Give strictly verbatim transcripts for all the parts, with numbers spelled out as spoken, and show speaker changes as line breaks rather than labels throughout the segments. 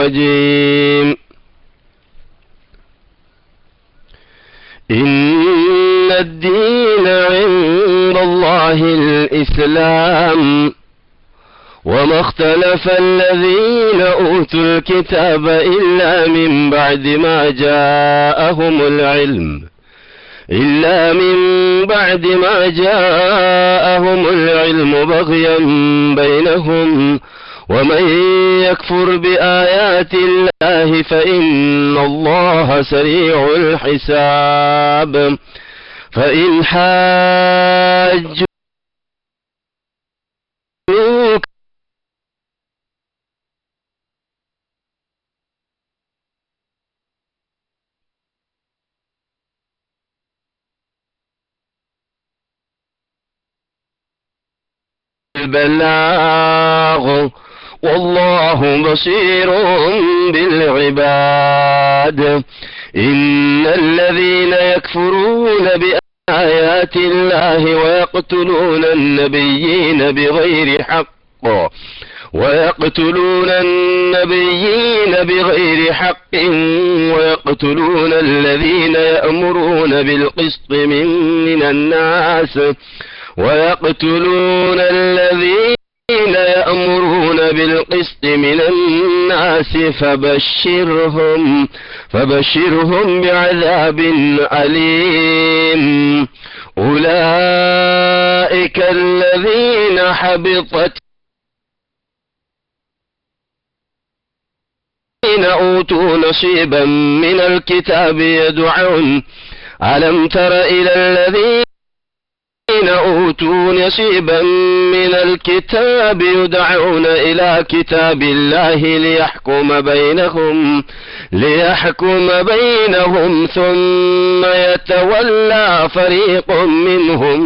الرجيم إن الدين عند الله الإسلام وما اختلف الذين أوتوا الكتاب إلا من بعد ما جاءهم العلم إلا من بعد ما جاءهم العلم بغيا بينهم ومن يكفر بآيات الله فإن الله سريع الحساب فإن حاجوك البلاغ والله بصير بالعباد إن الذين يكفرون بآيات الله ويقتلون النبيين بغير حق ويقتلون النبيين بغير حق ويقتلون الذين يأمرون بالقسط من, من الناس ويقتلون الذين يأمرون بالقسط من الناس فبشرهم فبشرهم بعذاب أليم أولئك الذين حبطت أوتوا نصيبا من الكتاب يدعون ألم تر إلى الذين أوتوا نصيبا من الكتاب يدعون إلى كتاب الله ليحكم بينهم ليحكم بينهم ثم يتولى فريق منهم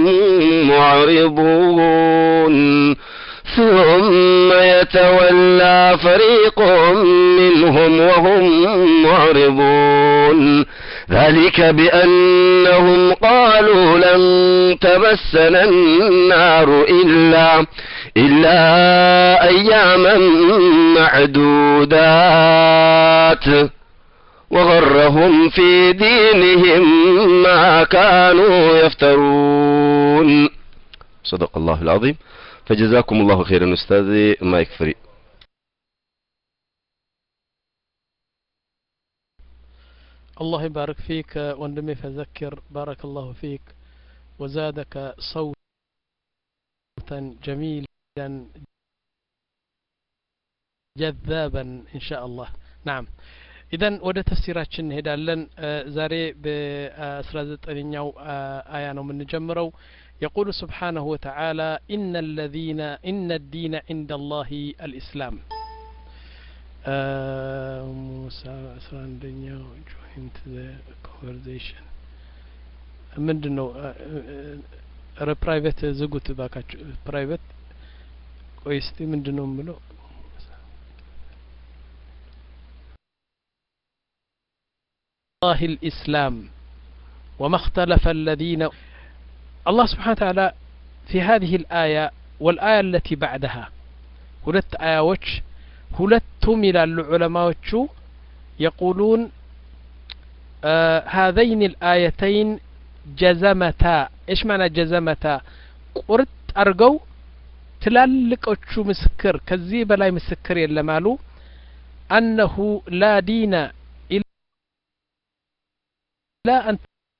معرضون ثم يتولى فريق منهم وهم معرضون ذلك بأنهم قالوا لن تمسنا النار إلا إلا أياما معدودات وغرهم في دينهم ما كانوا يفترون. صدق الله العظيم. فجزاكم الله خيرا أستاذي ما يكفري.
الله يبارك فيك وندمي فذكر بارك الله فيك وزادك صوتا جميلا جذابا إن شاء الله. نعم إذن ወደ ተፍሲራችን እንሄዳለን። ዛሬ በ19ኛው አያ ነው የምንጀምረው። يقول سبحانه وتعالى إن الذين إن الدين عند الله الإسلام. موسى عندنا joint the conversation ምንድነው ረ ፕራይቬት ዝጉት ባካችሁ ፕራይቬት ቆይስ ምንድነው ምለው الله الإسلام وما اختلف الذين الله سبحانه وتعالى في هذه الآية والآية التي بعدها ሁለት آيات ሁለቱም ይላሉ ዑለማዎቹ يقولون آه هذين الآيتين جزمتا إيش معنى جزمتا قرط أرجو تلالقوቹ مسكر كذي بلاي مسكر يلمالو أنه لا دين إلا أن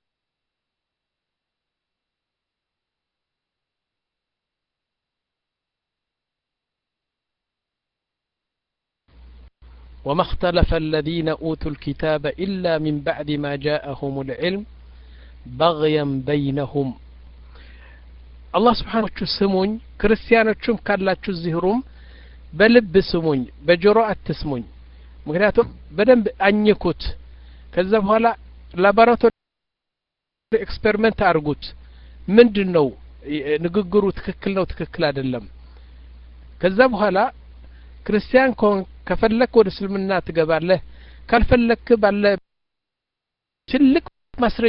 وما اختلف الذين أوتوا الكتاب إلا من بعد ما جاءهم العلم بغيا بينهم. الله سبحانه وتعالى سمون كريستيانوچم ካላችሁ ዝህሩም በልብ ስሙኝ በጆሮ አትስሙኝ ምክንያቱም በደንብ አኝኩት ከዛ በኋላ ላቦራቶሪ ኤክስፐሪመንት አድርጉት ምንድነው ንግግሩ ትክክል ነው ትክክል አይደለም ከዛ በኋላ ክርስቲያን ኮን ከፈለክ ወደ እስልምና ትገባለህ ካልፈለክ ባለ ትልቅ ማስረጃ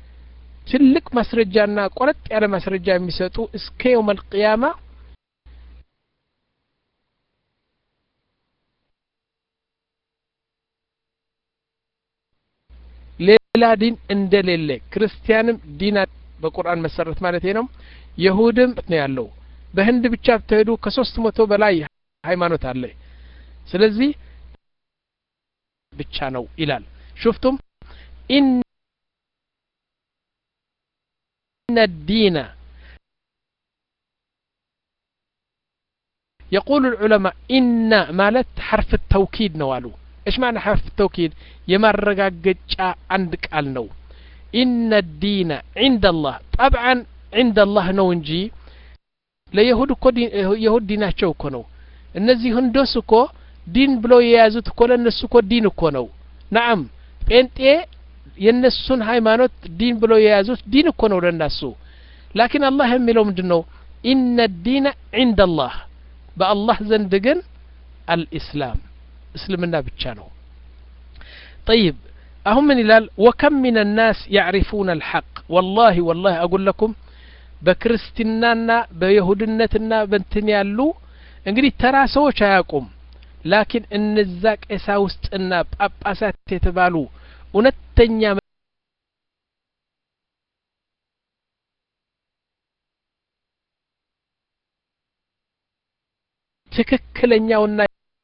ትልቅ ማስረጃና ቆረጥ ያለ ማስረጃ የሚሰጡ እስከ يوم القيامه ሌላ ዲን እንደሌለ ክርስቲያንም ዲን በቁርአን መሰረት ማለት ነው ይሁድም ነው ያለው በህንድ ብቻ ብትሄዱ ከሶስት መቶ በላይ ሃይማኖት አለ ስለዚህ ብቻ ነው ይላል شفتم ان الدين يقول العلماء ان مالت حرف التوكيد نوالو ايش معنى حرف التوكيد يمرغاغጫ አንድ ቃል ነው ان الدين عند الله طبعا عند الله ነው እንጂ ለይሁድ እኮ ይሁድ ዲናቸው እኮ ነው እነዚህ ህንዶስ እኮ ዲን ብለው የያዙት እኮ ለነሱ እኮ ዲን እኮ ነው نعم ጴንጤ የነሱን ሃይማኖት ዲን ብለው የያዙት ዲን እኮ ነው ለነሱ لكن الله የሚለው ምንድነው ان الدين عند الله بالله ዘንድ ግን الاسلام እስልምና ብቻ ነው طيب اهم من ይላል وكم من الناس يعرفون الحق والله والله اقول لكم በክርስቲናና በይሁድነትና በእንትን ያሉ እንግዲህ ተራ ሰዎች አያውቁም ላኪን እነዛ ቀሳውስትና ጳጳሳት የተባሉ እውነተኛ ትክክለኛውና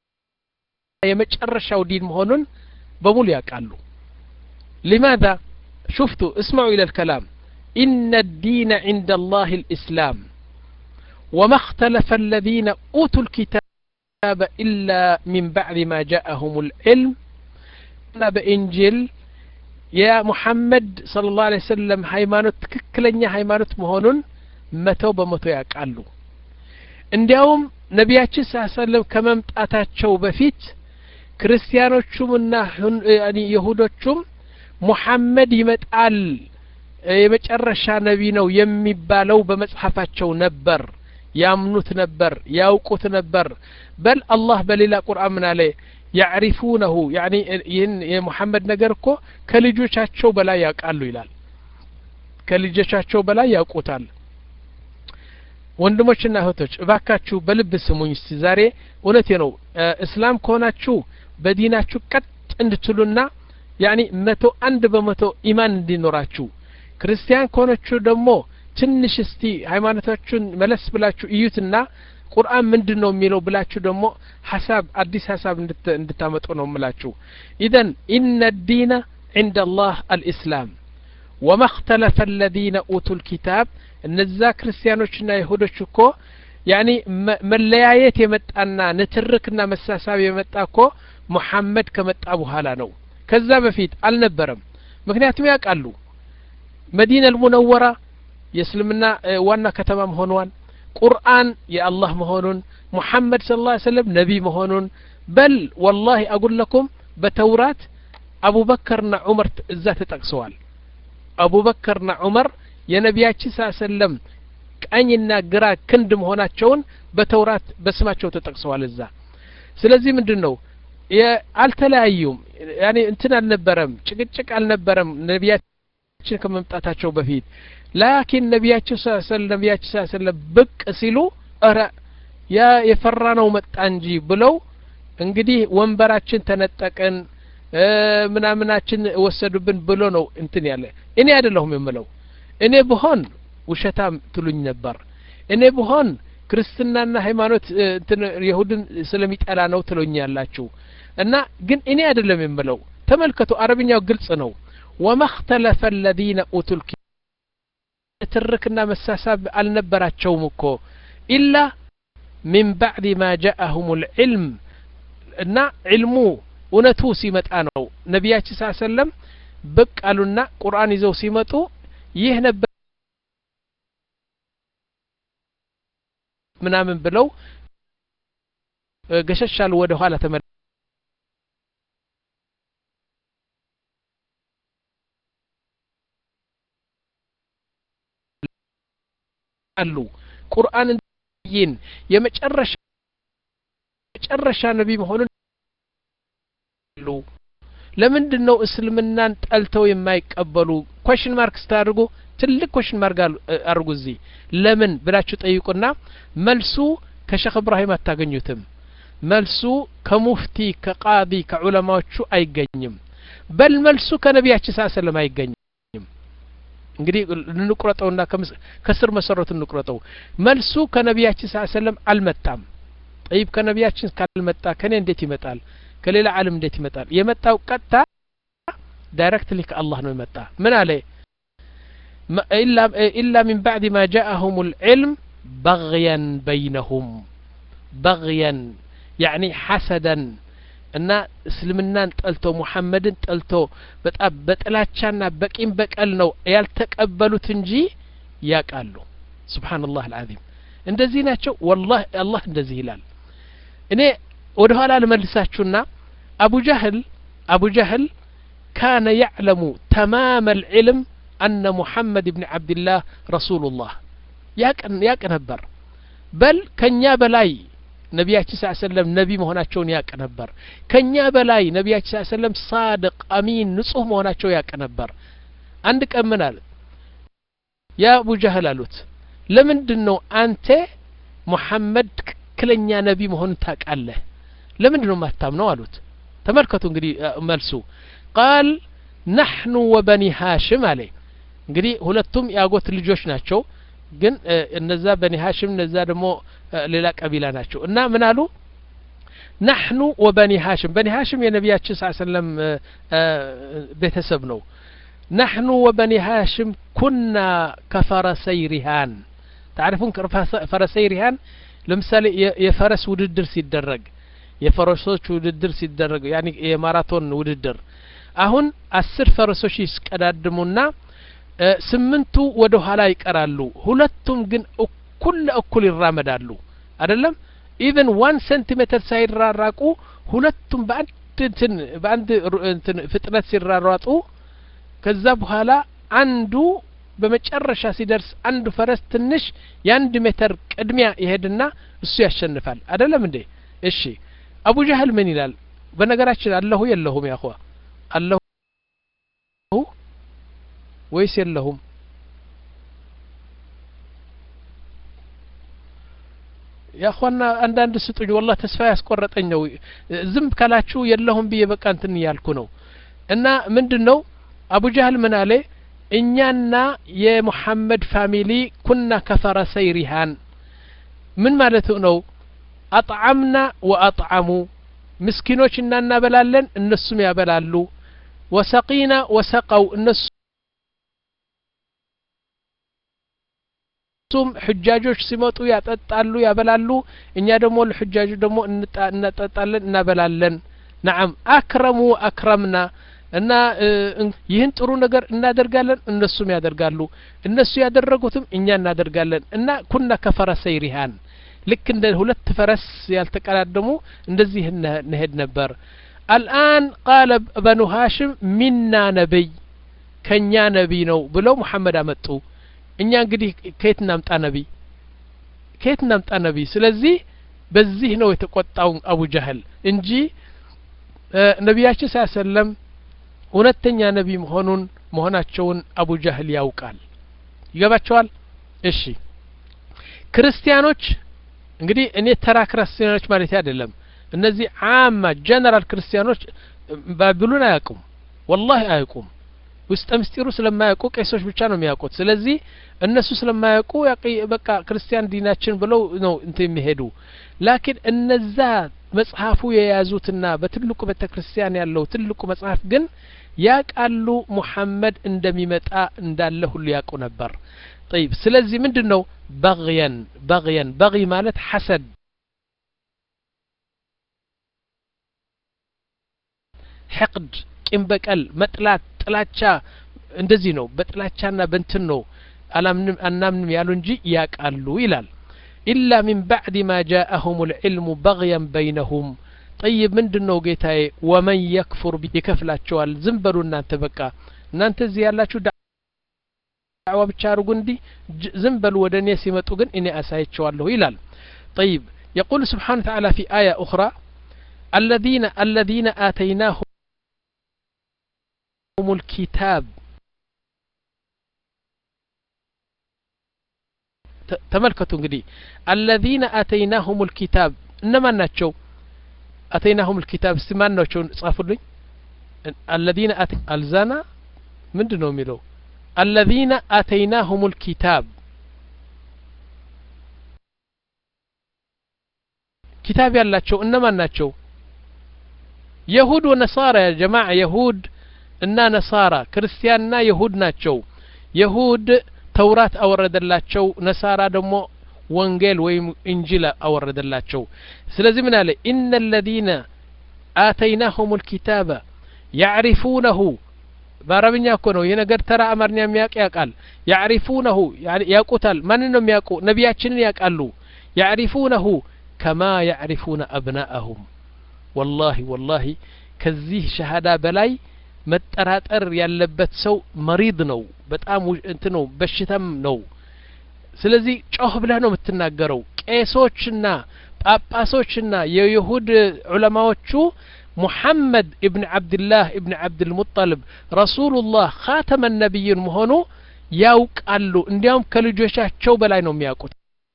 የመጨረሻው ዲን መሆኑን በሙሉ ያውቃሉ لماذا شفتوا اسمعوا الى الكلام ان الدين عند الله الاسلام وما اختلف الذين اوتوا الكتاب الا من بعد ما جاءهم العلم بانجيل يا محمد صلى الله عليه وسلم ሃይማኖት ትክክለኛ ሃይማኖት መሆኑን መተው በመተው ያውቃሉ እንዲያውም ነቢያችን ሰለላሁ ከመምጣታቸው በፊት ክርስቲያኖቹምና ያኒ ይሁዶቹም ሙሐመድ ይመጣል የመጨረሻ ነቢ ነው የሚባለው በመጽሐፋቸው ነበር ያምኑት ነበር ያውቁት ነበር በል አላህ በሌላ ቁርአን ምን አለ يعرفونه يعني ይህን የሙሐመድ ነገር እኮ ከልጆቻቸው በላይ ያውቃሉ ይላል ከልጆቻቸው በላይ ያውቁታል ወንድሞችና እህቶች እባካችሁ በልብ ስሙኝ እስቲ ዛሬ እውነቴ ነው እስላም ከሆናችሁ በዲናችሁ ቀጥ እንድትሉና ያኒ መቶ አንድ በመቶ ኢማን እንዲኖራችሁ ክርስቲያን ከሆናችሁ ደግሞ ትንሽ እስቲ ሃይማኖታችሁን መለስ ብላችሁ እዩትና ቁርአን ምንድነው የሚለው ብላችሁ ደግሞ ሐሳብ አዲስ ሐሳብ እንድታመጡ ነው የምላችሁ اذا ان الدين عند الله الاسلام وما اختلف الذين اوتوا الكتاب እነዛ ክርስቲያኖችና ይሁዶች እኮ ያኒ መለያየት የመጣና ንትርክና መሳሳብ የመጣ እኮ ሙሐመድ ከመጣ በኋላ ነው ከዛ በፊት አልነበረም ምክንያቱም ያውቃሉ መዲና አልሙነወራ የእስልምና ዋና ከተማ መሆኗን ቁርአን የአላህ መሆኑን ሙሐመድ ሰለላሁ ዐለይሂ ወሰለም ነቢ መሆኑን በል والله اقول لكم በተውራት አቡበከርና ዑመር እዛ ተጠቅሰዋል አቡበከርና ዑመር የነቢያችን ሰለላሁ ቀኝና ግራ ክንድ መሆናቸውን በተውራት በስማቸው ተጠቅሰዋል እዛ ስለዚህ ምንድነው አልተለያዩም ያኒ እንትን አልነበረም ጭቅጭቅ አልነበረም ነቢያችን ከመምጣታቸው በፊት ላኪን ነቢያችን ሰለላሁ ነቢያችን ሰለላሁ ብቅ ሲሉ አረ ያ የፈራነው መጣ እንጂ ብለው እንግዲህ ወንበራችን ተነጠቀን ምናምናችን ወሰዱብን ብሎ ነው እንትን ያለ እኔ አይደለሁም የምለው እኔ በሆን ውሸታም ትሉኝ ነበር እኔ በሆን ክርስትናና ሃይማኖት እንትን ይሁድን ስለሚጠላ ነው ትሉኛላችሁ እና ግን እኔ አይደለም የምለው ተመልከቱ አረብኛው ግልጽ ነው وما اختلف الذين اوتوا الكتاب تركنا مساساب አልነበራቸውም እኮ الا من بعد ما جاءهم العلم እና علሙ እውነቱ ሲመጣ ነው ነቢያችን ሰለላሁ ዐለይሂ ወሰለም ብቅ አሉና ቁርአን ይዘው ሲመጡ ይህ ነበር ምናምን ብለው ገሸሻል ወደ ኋላ ተመለሱ አሉ ቁርአን ይን የመጨረሻ መጨረሻ ነቢ መሆኑን ሉ ለምንድነው እስልምናን ጠልተው የማይቀበሉ question mark ስታርጉ ትልቅ question mark አርጉ እዚህ ለምን ብላችሁ ጠይቁና መልሱ ከሼክ ኢብራሂም አታገኙትም መልሱ ከሙፍቲ ከቃዲ ከዑለማዎቹ አይገኝም በል መልሱ ከነቢያችን ሰለላሁ ዐለይሂ ወሰለም አይገኝም እንግዲህ እንቁረጠውና ከስር መሰረቱ እንቁረጠው መልሱ ከነቢያችን ሰለላሁ ዐለይሂ ወሰለም አልመጣም طيب ከነቢያችን ካልመጣ ከኔ እንዴት ይመጣል ከሌላ ዓለም እንዴት ይመጣል የመጣው ቀጥታ ዳይሬክትሊ ከአላህ ነው የመጣ ምን አለ إلا إلا من بعد ما جاءهم العلم بغيا بينهم بغيا يعني حسدا እና እስልምናን ጠልቶ ሙሐመድን ጠልቶ በጣም በጥላቻና በቂም በቀል ነው ያልተቀበሉት እንጂ ያቃሉ ሱብሃንአላህ العظيم እንደዚህ ናቸው والله አላህ እንደዚህ ይላል እኔ ወደ ኋላ ልመልሳችሁና አቡ ጀህል አቡ ጀህል كان يعلم تمام العلم أن محمد بن عبد الله رسول الله ያቀን ያቀ ነበር በል ከኛ በላይ ነቢያችን ሰለላሁ ዐለይሂ ወሰለም ነቢ መሆናቸውን ያቀ ነበር ከኛ በላይ ነቢያችን ሰለላሁ ዐለይሂ ወሰለም صادق አሚን ንጹህ መሆናቸው ያቀ ነበር አንድ ቀን ምን አለ ያ አቡ ጀህል አሉት ለምንድነው አንተ ሙሐመድ ክለኛ ነቢ መሆኑን ታቃለህ ለምንድነው ማታምነው አሉት ተመልከቱ እንግዲህ መልሱ قال نحن وبني هاشم عليه እንግዲህ ሁለቱም ያጎት ልጆች ናቸው ግን እነዛ በኒ ሃሽም እነዛ ደግሞ ሌላ ቀቢላ ናቸው እና ምን አሉ نحن وبني هاشم بني هاشم የነቢያችን ሰለላሁ ዐለይሂ ወሰለም ቤተሰብ ነው نحن وبني هاشم كنا كفرسي رهان تعرفون فرسي رهان ለምሳሌ የፈረስ ውድድር ሲደረግ የፈረሶች ውድድር ሲደረግ يعني የማራቶን ውድድር አሁን አስር ፈረሶች ይስቀዳድሙና ስምንቱ ወደ ኋላ ይቀራሉ ሁለቱም ግን እኩል እኩል ይራመዳሉ አይደለም even one centimeter ሳይራራቁ ሁለቱም በአንድ እንትን በአንድ እንትን ፍጥነት ሲራራጡ ከዛ በኋላ አንዱ በመጨረሻ ሲደርስ አንዱ ፈረስ ትንሽ የአንድ ሜትር ቅድሚያ ይሄድና እሱ ያሸንፋል አይደለም እንዴ እሺ አቡ ጀህል ምን ይላል በነገራችን አለሁ የለሁም ያኹ አለሁ ወይስ የለሁም ያኹና አንዳንድ ስጡኝ والله ተስፋ ያስቆረጠኝ ነው ዝም ካላችሁ የለሁም ብዬ በቃ እንትን ያልኩ ነው እና ምንድነው አቡ ጀህል ምን አለ እኛና የሙሐመድ ፋሚሊ ኩና ከፈረሰይ ሪሃን ምን ማለት ነው አጥዓምና ወአጥዓሙ ምስኪኖች እናናበላለን እነሱም ያበላሉ ወሰቂና ወሰቀው እነሱ ሱም حجاጆች ሲመጡ ያጠጣሉ ያበላሉ እኛ ደግሞ ለحجاጆች ደግሞ እንጣጣለን እናበላለን نعم አክረሙ አክረምና እና ይህን ጥሩ ነገር እናደርጋለን እነሱም ያደርጋሉ እነሱ ያደረጉትም እኛ እናደርጋለን እና ኩና ከፈረሰይ ሪሃን ልክ እንደ ሁለት ፈረስ ያልተቀዳደሙ እንደዚህ ነሄድ ነበር الآن قال بنو هاشم منا نبي ከኛ ነቢ ነው ብለው መሐመድ አመጡ እኛ እንግዲህ ከየት እናምጣ ነቢ ከየት እናምጣ ነቢ ስለዚህ በዚህ ነው የተቆጣው አቡ ጀህል እንጂ ነቢያችን ሰለላሁ ዐለይሂ ወሰለም እውነተኛ ነቢ መሆኑን መሆናቸውን አቡ ጀህል ያውቃል ይገባቸዋል እሺ ክርስቲያኖች እንግዲህ እኔ ተራ ክርስቲያኖች ማለት አይደለም እነዚህ አማ ጀነራል ክርስቲያኖች ባይብሉን አያውቁም والله አያውቁም ውስጥ ምስጢሩ ስለማያውቁ ቄሶች ብቻ ነው የሚያውቁት ስለዚህ እነሱ ስለማያውቁ ያቂ በቃ ክርስቲያን ዲናችን ብለው ነው እንት የሚሄዱ ላኪን እነዛ መጽሐፉ የያዙትና በትልቁ ቤተክርስቲያን ያለው ትልቁ መጽሐፍ ግን ያቃሉ ሙሐመድ እንደሚመጣ እንዳለ ሁሉ ያውቁ ነበር طيب ስለዚህ ምንድነው بغيا بغيا بغي ማለት حسد حقد ቂም በቀል መጥላት ጥላቻ እንደዚህ ነው በጥላቻና በእንትን ነው አላምንም አናምንም ያሉ እንጂ ያቃሉ ይላል إلا من بعد ما جاءهم العلم بغيا بينهم طيب ምንድነው ጌታዬ ومن يكفر ይከፍላቸዋል ዝም በሉ እናንተ በቃ እናንተ እዚህ ያላችሁ ዳዕዋ ብቻ አርጉ እንዲ ዝም በሉ ወደኔ ሲመጡ ግን እኔ አሳያቸዋለሁ ይላል طيب يقول سبحانه وتعالى في آية أخرى الذين الذين آتيناهم الكتاب تملكتوا እንግዲህ الذين آتيناهم الكتاب انما ናቸው آتيناهم الكتاب استمان ናቸው ጻፉልኝ الذين أت... الزنا ምንድነው የሚለው الذين آتيناهم الكتاب كتاب ያላቸው እነማን ናቸው يهود ونصارى يا جماعة يهود እና ነሳራ ክርስቲያንና ይሁድ ናቸው ይሁድ ተውራት አወረደላቸው ነሳራ ደግሞ ወንጌል ወይም እንጂል አወረደላቸው ስለዚህ ምን አለ ان الذين آتيناهم الكتاب يعرفونه በአረብኛ እኮ ነው ይሄ ነገር ተራ አማርኛ የሚያውቅ ያውቃል يعرفونه يعني ያውቁታል ማን ነው የሚያውቁ ነቢያችንን ያውቃሉ يعرفونه كما يعرفون أبناءهم والله والله ከዚህ ሸሃዳ በላይ መጠራጠር ያለበት ሰው መሪድ ነው በጣም እንት ነው በሽታም ነው ስለዚህ ጮህ ብለህ ነው የምትናገረው ቄሶችና ጳጳሶችና የይሁድ ዑለማዎቹ محمد ابن عبد الله ابن عبد المطلب رسول الله خاتم النبيين መሆኑ ያውቃሉ እንዲያውም ከልጆቻቸው በላይ ነው የሚያውቁት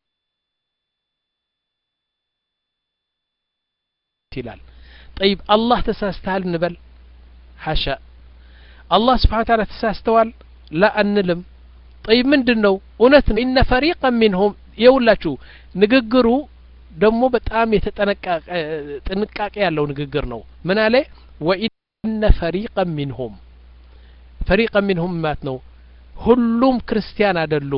ይላል طيب الله ተሳስተሃል እንበል حاشا الله سبحانه وتعالى تساستوال لا أنلم طيب من دنو ونتن إن فريقا منهم يولاچو نغغرو دمو بتام يتطنقق طنقاق ያለው ንግግር ነው ምን አለ وإن فريقا منهم فريقا منهم ማለት ነው ሁሉም ክርስቲያን አይደሉም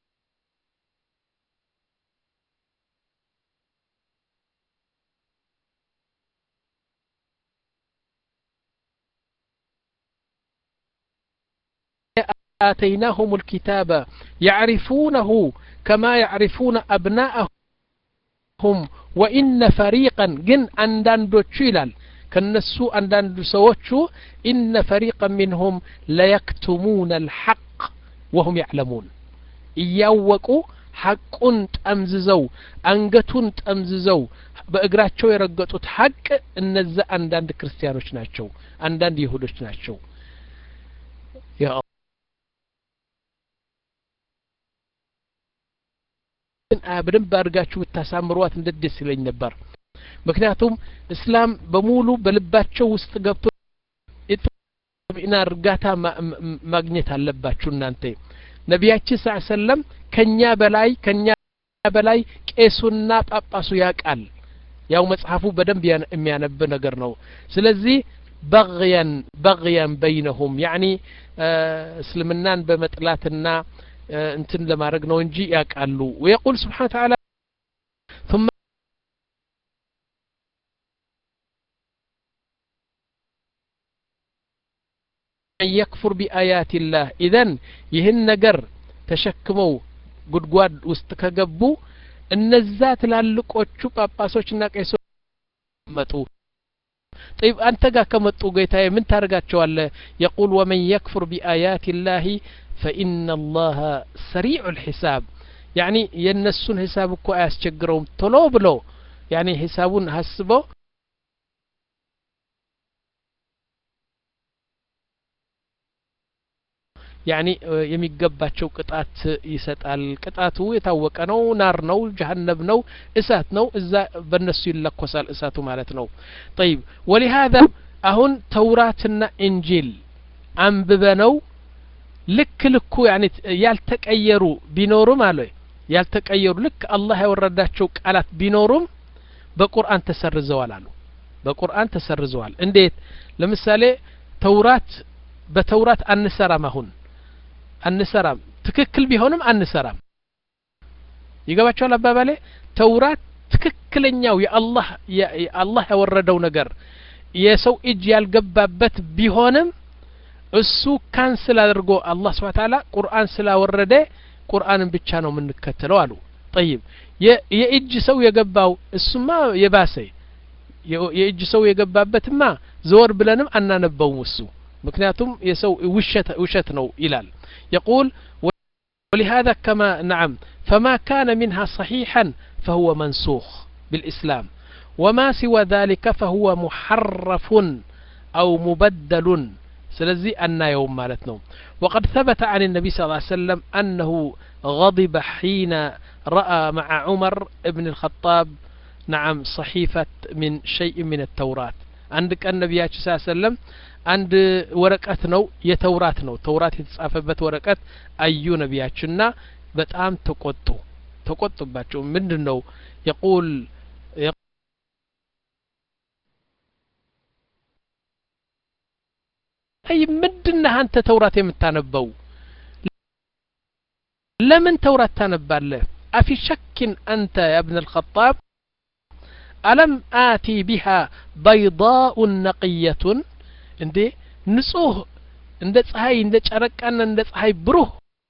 آتيناهم الكتاب يعرفونه كما يعرفون أبناءهم وإن فريقا جن أنداندوچ ይላል ከነሱ አንዳንዱ ሰዎቹ إن فريقا منهم ليكتمون الحق وهم يعلمون እያወቁ ሐቁን ጠምዝዘው አንገቱን ጠምዝዘው በእግራቸው የረገጡት ሐቅ እነዛ አንዳንድ ክርስቲያኖች ናቸው አንዳንድ ይሁዶች ናቸው ያ አብረን ባርጋችሁ ተሳምሩዋት እንደደስ ይለኝ ነበር ምክንያቱም እስላም በሙሉ በልባቸው ውስጥ ገብቶ ኢጥቢና እርጋታ ማግኘት አለባችሁ እናንተ ነቢያችን ሰለላሁ ዐለይሂ ወሰለም ከኛ በላይ ከኛ በላይ ቄሱና ጳጳሱ ያቃል ያው መጽሐፉ በደንብ የሚያነብ ነገር ነው ስለዚህ بغيا بغيا بينهم يعني እስልምናን በመጥላትና እንትን ለማድረግ ነው እንጂ ያቃሉ ويقول سبحانه وتعالى ثم يكفر بآيات الله اذن ይህን ነገር ተሸክመው ጉድጓድ ውስጥ ከገቡ እነዛ ትላልቆቹ ጳጳሶችና ቄሶች መጡ طيب አንተ ጋር ከመጡ ጌታዬ ምን ታርጋቸዋለህ يقول ومن يكفر بآيات الله فإن الله سريع الحساب يعني ينسون حسابك أسجرهم طلو بلو يعني حسابون حسبو يعني የሚገባቸው ቅጣት ይሰጣል ቅጣቱ የታወቀ ነው ናር ነው ጀሃነም ነው እሳት ነው እዛ በእነሱ ይለኮሳል እሳቱ ማለት ነው طيب ولهذا አሁን ተውራትና እንጂል አንብበነው ልክ ልኩ يعني ያልተቀየሩ ቢኖሩም አለ ያልተቀየሩ ልክ አላህ ያወረዳቸው ቃላት ቢኖሩም በቁርአን ተሰርዘዋል አሉ በቁርአን ተሰርዘዋል እንዴት ለምሳሌ ተውራት በተውራት አንሰራም አሁን አንሰራም ትክክል ቢሆንም አንሰራም ይገባቸዋል አባባሌ ተውራት ትክክለኛው የአላህ የአላህ ያወረደው ነገር የሰው እጅ ያልገባበት ቢሆንም እሱ ካንስል አድርጎ አላህ Subhanahu Ta'ala ቁርአን ስላወረደ ቁርአንን ብቻ ነው የምንከተለው አሉ طيب የእጅ ሰው የገባው እሱማ የባሰ የእጅ ሰው የገባበትማ ዘወር ብለንም አናነበውም እሱ ምክንያቱም የሰው ውሸት ውሸት ነው ይላል يقول ولهذا كما نعم فما كان منها صحيحا فهو منسوخ بالإسلام وما سوى ذلك فهو محرف أو مبدل سلزي أن يوم مالتنا وقد ثبت عن النبي صلى الله عليه وسلم أنه غضب حين رأى مع عمر ابن الخطاب نعم صحيفة من شيء من التوراة عندك النبي صلى الله عليه وسلم አንድ ወረቀት ነው የተውራት ነው ተውራት የተጻፈበት ወረቀት አዩ ነቢያችንና በጣም ተቆጡ ተቆጡባቸው ምንድነው يقول አይ ምንድነው አንተ ተውራት የምታነበው ለምን ተውራት ታነባለህ أفي شك أنت يا ابن الخطاب ألم آتي بها بيضاء نقية እንዴ ንጹህ እንደ ፀሐይ እንደ ጨረቃና እንደ ፀሐይ ብሩህ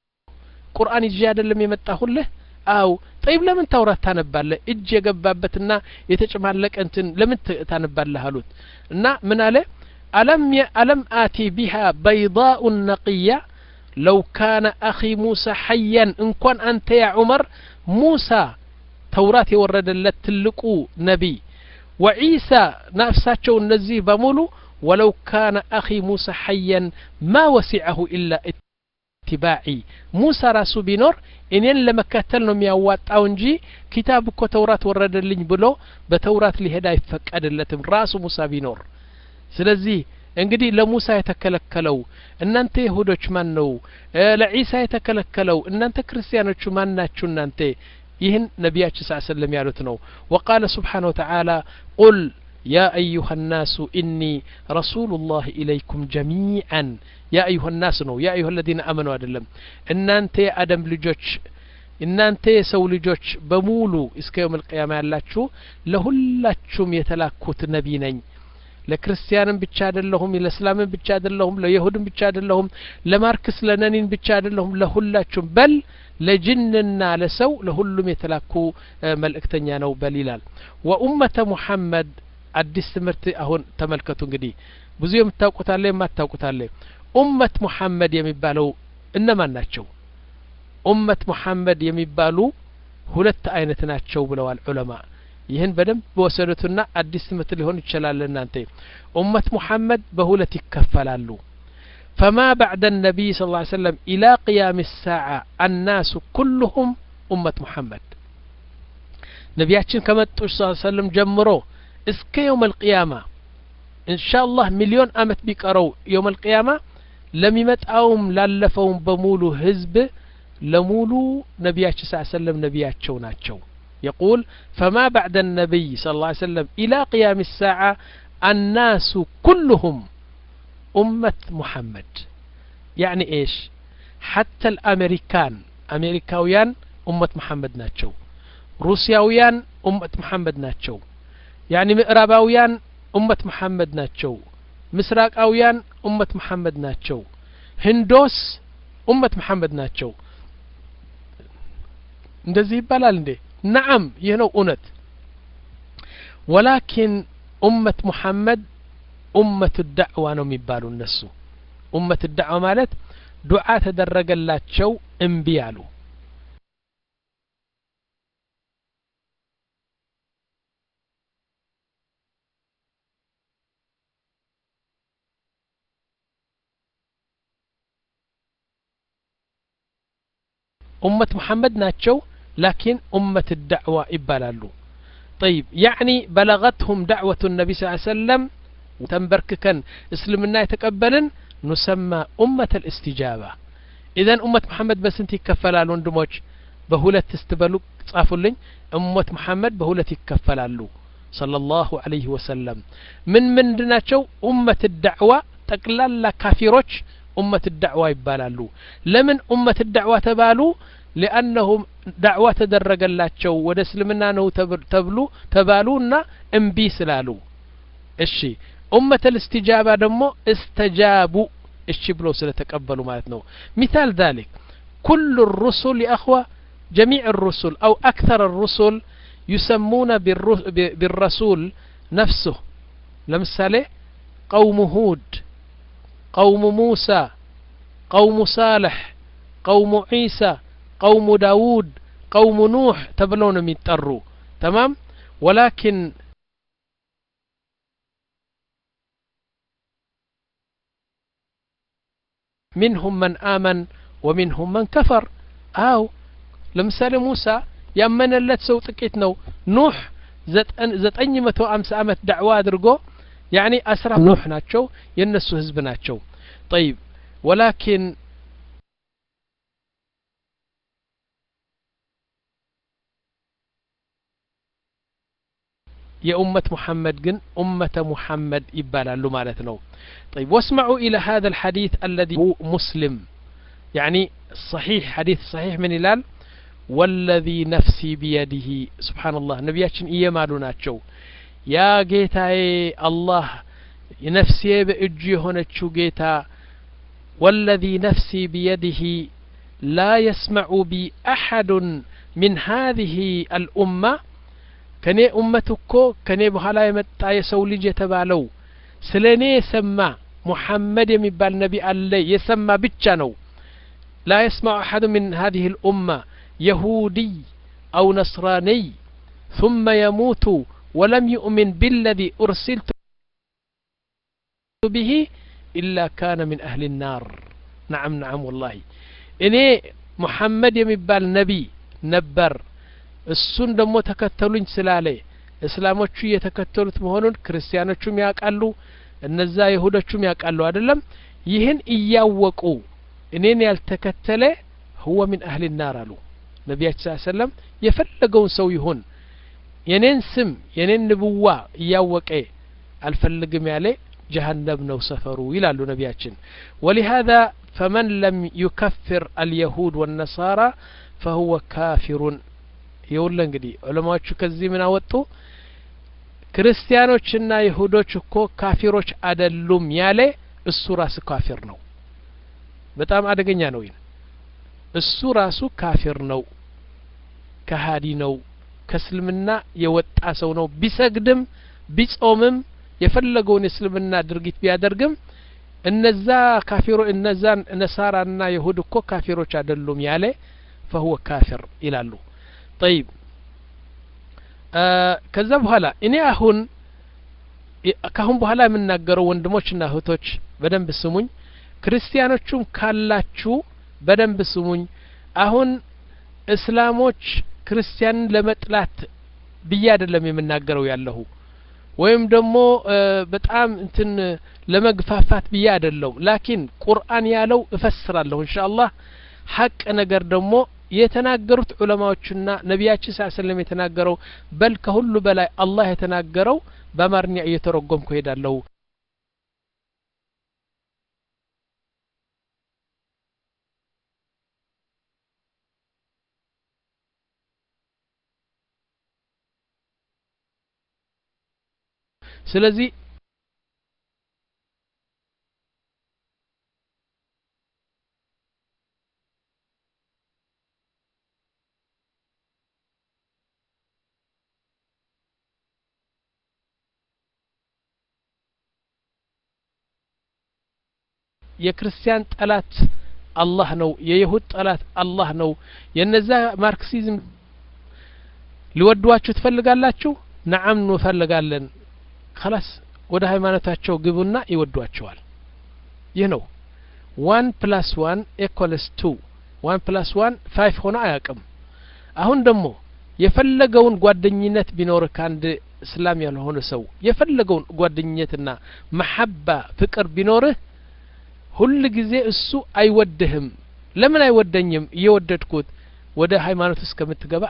ቁርአን ይዤ አይደለም የመጣሁልህ አው طيب ለምን ተውራት ታነባለህ እጅ የገባበትና የተጨማለቀ እንትን ለምን ታነባለህ አሉት እና ምን አለ ألم ألم آتي بها بيضاء نقية لو كان أخي موسى حيا إن كان أنت يا عمر موسى توراة يورد لتلقو نبي وعيسى نفساتشو النزيه بمولو ولو كان أخي موسى حيا ما وسعه إلا اتباعي موسى راسو بنور إنين لما كتلنهم يوات أو نجي كتابك توراة ورد اللي بلو بتوراة لهداية فكاد اللتم راسو موسى بنور سلزي እንግዲህ ለሙሳ የተከለከለው እናንተ ይሁዶች ማን ነው ለኢሳ የተከለከለው እናንተ ክርስቲያኖች ማን ናችሁ እናንተ ይህን ነብያችን ሰለላሁ ዐለይሂ ወሰለም ያሉት ነው وقال سبحانه وتعالى قل يا ايها الناس اني رسول الله اليكم جميعا يا ايها الناس ነው يا ايها الذين امنوا አይደለም እናንተ የአደም ልጆች እናንተ የሰው ልጆች በሙሉ እስከ يوم القيامه ያላችሁ ለሁላችሁም የተላኩት ነብይ ነኝ ለክርስቲያንም ብቻ አይደለሁም ለእስላምም ብቻ አይደለሁም ለይሁድም ብቻ አይደለሁም ለማርክስ ለነኒን ብቻ አይደለሁም ለሁላችሁም በል ለጅንና ለሰው ለሁሉም የተላኩ መልእክተኛ ነው በል ይላል ወኡመተ ሙሐመድ አዲስ ትምህርት አሁን ተመልከቱ እንግዲህ ብዙ የምታውቁት አለ የማታውቁት አለ ኡመት ሙሐመድ የሚባለው እነማን ናቸው ኡመት ሙሐመድ የሚባሉ ሁለት አይነት ናቸው ብለዋል ዑለማ ይህን በደንብ በወሰዱትና አዲስ ትምህርት ሊሆን ይችላል እናንተ ኡመት ሙሐመድ በሁለት ይከፈላሉ فما بعد النبي صلى الله عليه وسلم إلى قيام الساعة الناس كلهم أمة محمد نبياتشن كما صلى الله عليه وسلم جمرو اسك يوم القيامة إن شاء الله مليون أمت بيقروا يوم القيامة لم يمتعهم لالفهم بمولو هزب لمولو نبياتش صلى الله عليه وسلم نبياتشو ناتشو يقول فما بعد النبي صلى الله عليه وسلم إلى قيام الساعة الناس كلهم أمة محمد يعني إيش حتى الأمريكان أمريكاويان أمة محمد ناتشو روسياويان أمة محمد ناتشو يعني مئراباويان أمة محمد ناتشو مسراقاويان أمة محمد ناتشو هندوس أمة محمد ناتشو እንደዚህ ይባላል እንዴ نعم ينو أنت ولكن أمة محمد أمة الدعوة نميبالو النسو أمة الدعوة مالت دعاء تدرج الله تشو انبيالو أمة محمد ناتشو لكن أمة الدعوة إبالالو طيب يعني بلغتهم دعوة النبي صلى الله عليه وسلم وتنبرككن اسلمنا يتقبلن نسمى أمة الاستجابة إذن أمة محمد بس انتي كفلالو اندموج بهولة تستبلو تصافلين أمة محمد بهولة كفلالو صلى الله عليه وسلم من من دناتشو أمة الدعوة تقلال كافيروش أمة الدعوة يبالالو لمن أمة الدعوة تبالو لأنهم دعوة تدرج اللاتشو ودسلمنا نو تبلو تبالونا انبي سلالو الشي أمة الاستجابة دمو استجابوا الشي بلو سلتقبلوا مالتنو مثال ذلك كل الرسل يا أخوة جميع الرسل أو أكثر الرسل يسمون بالرسول نفسه لمثال قوم هود قوم موسى قوم صالح قوم عيسى قوم داود قوم نوح تبلون ميترو تمام ولكن منهم من آمن ومنهم من كفر أو لمثال موسى يمن اللت سو تكيت نو نوح زت زت أني متو أمس أمت دعوة درجو يعني أسرى نوح ናቸው የነሱ ህዝብ ናቸው طيب ولكن يا أمة محمد جن أمة محمد إبالا له مالتنا طيب واسمعوا إلى هذا الحديث الذي هو مسلم يعني صحيح حديث صحيح من الال والذي نفسي بيده سبحان الله نبياتشن إيه مالوناتشو يا جيتاي الله نفسي بأجي هونتشو جيتا والذي نفسي بيده لا يسمع بي أحد من هذه الأمة كني أمتكو كني بحالا يمتع يسولي جتبالو سلني يسمى محمد يمبال نبي الله يسمى بتشانو لا يسمع أحد من هذه الأمة يهودي أو نصراني ثم يموت ولم يؤمن بالذي أرسلت به إلا كان من أهل النار نعم نعم والله إني محمد يمبال نبي نبر እሱን ደሞ ተከተሉኝ ስላለ እስላሞቹ የተከተሉት መሆኑን ክርስቲያኖቹም ያቃሉ እነዛ ይሁዶቹም ያቃሉ አይደለም ይህን እያወቁ እኔን ያልተከተለ هو من أهل النار አሉ ነብያችን ሰለላሁ ዐለይሂ ወሰለም የፈለገውን ሰው ይሁን የኔን ስም የኔን ንብዋ እያወቀ አልፈልግም ያለ جهنم ነው ሰፈሩ ይላሉ ነብያችን ولهذا فمن لم يكفر اليهود والنصارى فهو كافر ይውል እንግዲህ ዑለማዎቹ ከዚህ ምን አወጡ ክርስቲያኖችና ይሁዶች እኮ ካፊሮች አይደሉም ያለ እሱ ራሱ ካፊር ነው በጣም አደገኛ ነው ይሄ እሱ ራሱ ካፊር ነው ከሃዲ ነው ከእስልምና የወጣ ሰው ነው ቢሰግድም ቢጾምም የፈለገውን እስልምና ድርጊት ቢያደርግም እነዛ ካፊሮ እነዛ ነሳራና ይሁድ እኮ ካፊሮች አይደሉም ያለ فهو كافر ይላሉ طيب ከዛ በኋላ እኔ አሁን ካሁን በኋላ የምናገረው ወንድሞችና እህቶች በደንብ ስሙኝ ክርስቲያኖቹም ካላችሁ በደንብ ስሙኝ አሁን እስላሞች ክርስቲያንን ለመጥላት ብዬ አይደለም የምናገረው ያለሁ ወይም ደግሞ በጣም እንትን ለመግፋፋት ብዬ አይደለም ላኪን ቁርአን ያለው እፈስራለሁ ኢንሻአላህ ሐቅ ነገር ደግሞ የተናገሩት ዑለማዎችና ነብያችን ሰለላሁ ዐለይሂ ወሰለም የተናገረው በል ከሁሉ በላይ አላህ የተናገረው በአማርኛ እየተረጎምኩ ሄዳለሁ ስለዚህ የክርስቲያን ጠላት አላህ ነው የይሁድ ጠላት አላህ ነው የነዛ ማርክሲዝም ሊወዷችሁ ትፈልጋላችሁ ነዓም እንፈልጋለን خلاص ወደ ሃይማኖታቸው ግቡና ይወዷቸዋል ይህ ነው one plus one equals two one plus one five ሆነ አያውቅም አሁን ደግሞ የፈለገውን ጓደኝነት ቢኖር ካንድ እስላም ያልሆነ ሰው የፈለገውን ጓደኝነትና መሐባ ፍቅር ቢኖርህ ሁሉ ጊዜ እሱ አይወደህም ለምን አይወደኝም እየወደድኩት ወደ ሃይማኖት እስከምትገባ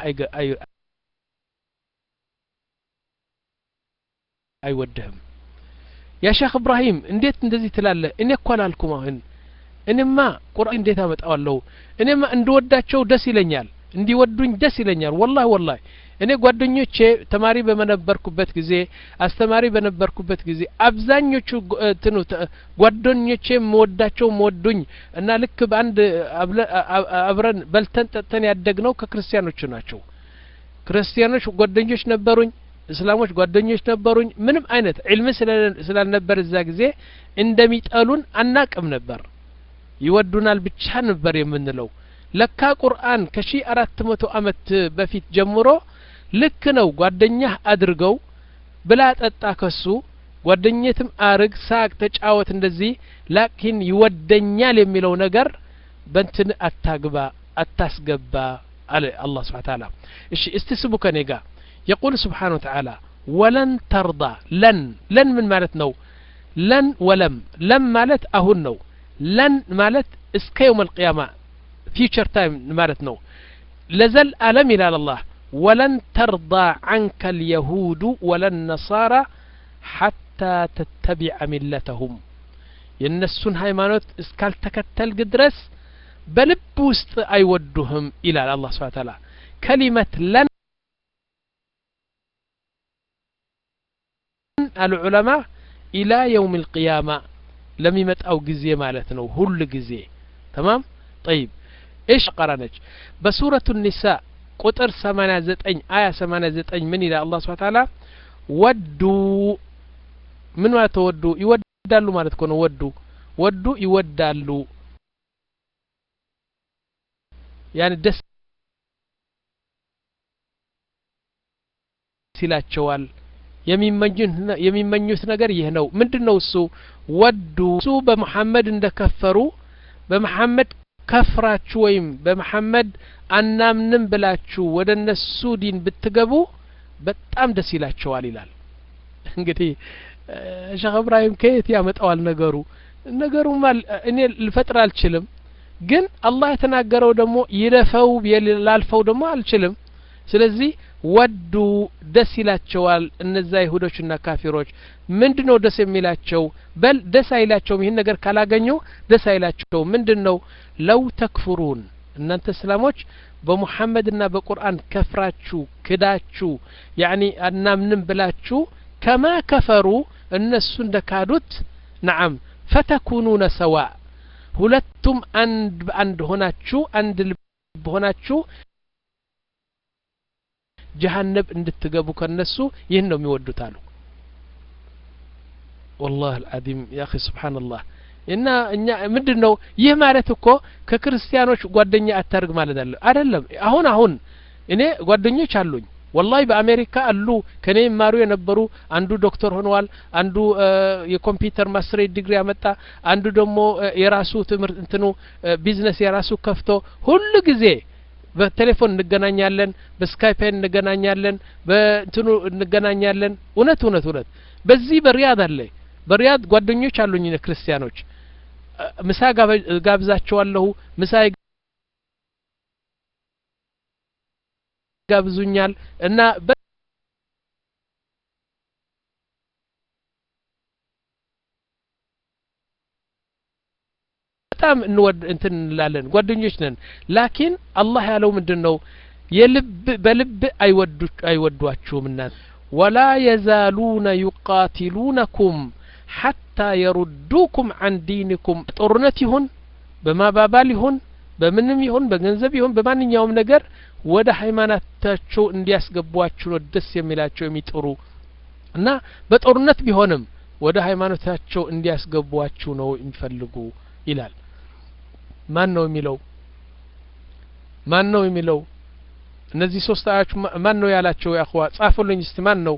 አይወደህም ያ ሼክ ኢብራሂም እንዴት እንደዚህ ትላለህ እኔ እኮ አላልኩም አሁን እኔማ ቁርአን እንዴት አመጣዋለሁ እኔማ እንደወዳቸው ደስ ይለኛል እንዲወዱኝ ደስ ይለኛል والله والله እኔ ጓደኞቼ ተማሪ በመነበርኩበት ጊዜ አስተማሪ በነበርኩበት ጊዜ አብዛኞቹ እንትኑ ጓደኞቼ መወዳቸው መወዱኝ እና ልክ በአንድ አብረን በልተን ጠጥተን ያደግነው ከክርስቲያኖች ናቸው ክርስቲያኖች ጓደኞች ነበሩኝ እስላሞች ጓደኞች ነበሩኝ ምንም አይነት ዒልም ስላልነበር እዛ ጊዜ እንደሚጠሉን አናቅም ነበር ይወዱናል ብቻ ነበር የምንለው ለካ ቁርአን ከሺ አራት መቶ አመት በፊት ጀምሮ ልክ ነው ጓደኛህ አድርገው ብላ ጠጣ ከሱ ጓደኘትም አርግ ሳቅ ተጫወት እንደዚህ ላኪን ይወደኛል የሚለው ነገር በእንትን አታግባ አታስገባ አለ አላህ Subhanahu Wa Ta'ala እሺ እስቲ ስሙ ከኔ ጋር يقول سبحانه وتعالى ولن ترضى لن لن من مالت نو لن ولم لم مالت أهون نو لن مالت اسك يوم القيامة future time مالت نو لزل ألم إلى الله ولن ترضى عنك اليهود ولا النصارى حتى تتبع ملتهم ينسون هايمانوت اسكال تكتل قدرس بلب وسط أيودهم إلى الله سبحانه وتعالى كلمة لن العلماء إلى يوم القيامة لم يمت أو جزية مالتنا هل جزية تمام طيب إيش قرنج بسورة النساء قطر ثمانية زتين آية ثمانية زتين من إلى الله سبحانه وتعالى ودوا من ما تودوا يودالو ما تكون ودوا ودوا يودالو يعني دس ሲላቸዋል የሚመኙት ነገር ይህ ነው ምንድነው እሱ ወዱ እሱ በመሐመድ እንደከፈሩ በመሐመድ ከፍራችሁ ወይም በመሐመድ አናምንም ብላችሁ ወደነሱ ዲን ብትገቡ በጣም ደስ ይላቸዋል ይላል እንግዲህ ሸህ ኢብራሂም ከየት ያመጣዋል ነገሩ ነገሩ ማል እኔ ልፈጥር አልችልም ግን አላህ የተናገረው ደግሞ ይለፈው ይላልፈው ደግሞ አልችልም ስለዚህ ወዱ ደስ ይላቸዋል እነዛ ይሁዶችና ካፊሮች ምንድነው ደስ የሚላቸው በል ደስ አይላቸውም ይሄን ነገር ካላገኙ ደስ አይላቸው ምንድነው ለው ተክፍሩን እናንተ እስላሞች በመሐመድና በቁርአን ከፍራችሁ ክዳችሁ ያኒ አናምንም ብላችሁ ከማ ከፈሩ እነሱ እንደካዱት نعم فتكونون سواء ሁለቱም አንድ አንድ ሆናችሁ አንድ ልብ ሆናችሁ جهنم እንድትገቡ ከነሱ ይሄን ነው የሚወዱት አሉ والله العظيم يا اخي سبحان الله እና እኛ ምንድነው ይህ ማለት እኮ ከክርስቲያኖች ጓደኛ አታርግ ማለት አይደለም አሁን አሁን እኔ ጓደኞች አሉኝ والله በአሜሪካ አሉ ከኔ ማሩ የነበሩ አንዱ ዶክተር ሆነዋል አንዱ የኮምፒውተር ማስተር ዲግሪ ያመጣ አንዱ ደግሞ የራሱ ትምህርት እንትኑ ቢዝነስ የራሱ ከፍቶ ሁሉ ጊዜ በቴሌፎን እንገናኛለን በስካይፕ እንገናኛለን በእንትኑ እንገናኛለን እውነት እውነት እውነት በዚህ በሪያድ አለ በሪያድ ጓደኞች አሉኝ ክርስቲያኖች ምሳ ጋብዛቸዋለሁ ምሳ ጋብዙኛል እና በጣም እንወድ እንትን እንላለን ጓደኞች ነን ላኪን አላህ ያለው ምንድነው የልብ በልብ አይወዱ አይወዷችሁምና ولا يزالون يقاتلونكم حتى يردوكم عن دينكم ጦርነት ይሁን በማባባል ይሁን በምንም ይሁን በገንዘብ ይሁን በማንኛውም ነገር ወደ ሃይማኖታቸው እንዲያስገቧችሁ ነው ደስ የሚላቸው የሚጥሩ እና በጦርነት ቢሆንም ወደ ሃይማኖታቸው እንዲያስገቧችሁ ነው የሚፈልጉ ይላል ማን ነው የሚለው ማን ነው የሚለው እነዚህ ሶስት አያዎች ማን ነው ያላቸው ያخوا ጻፉልኝ እስቲ ማን ነው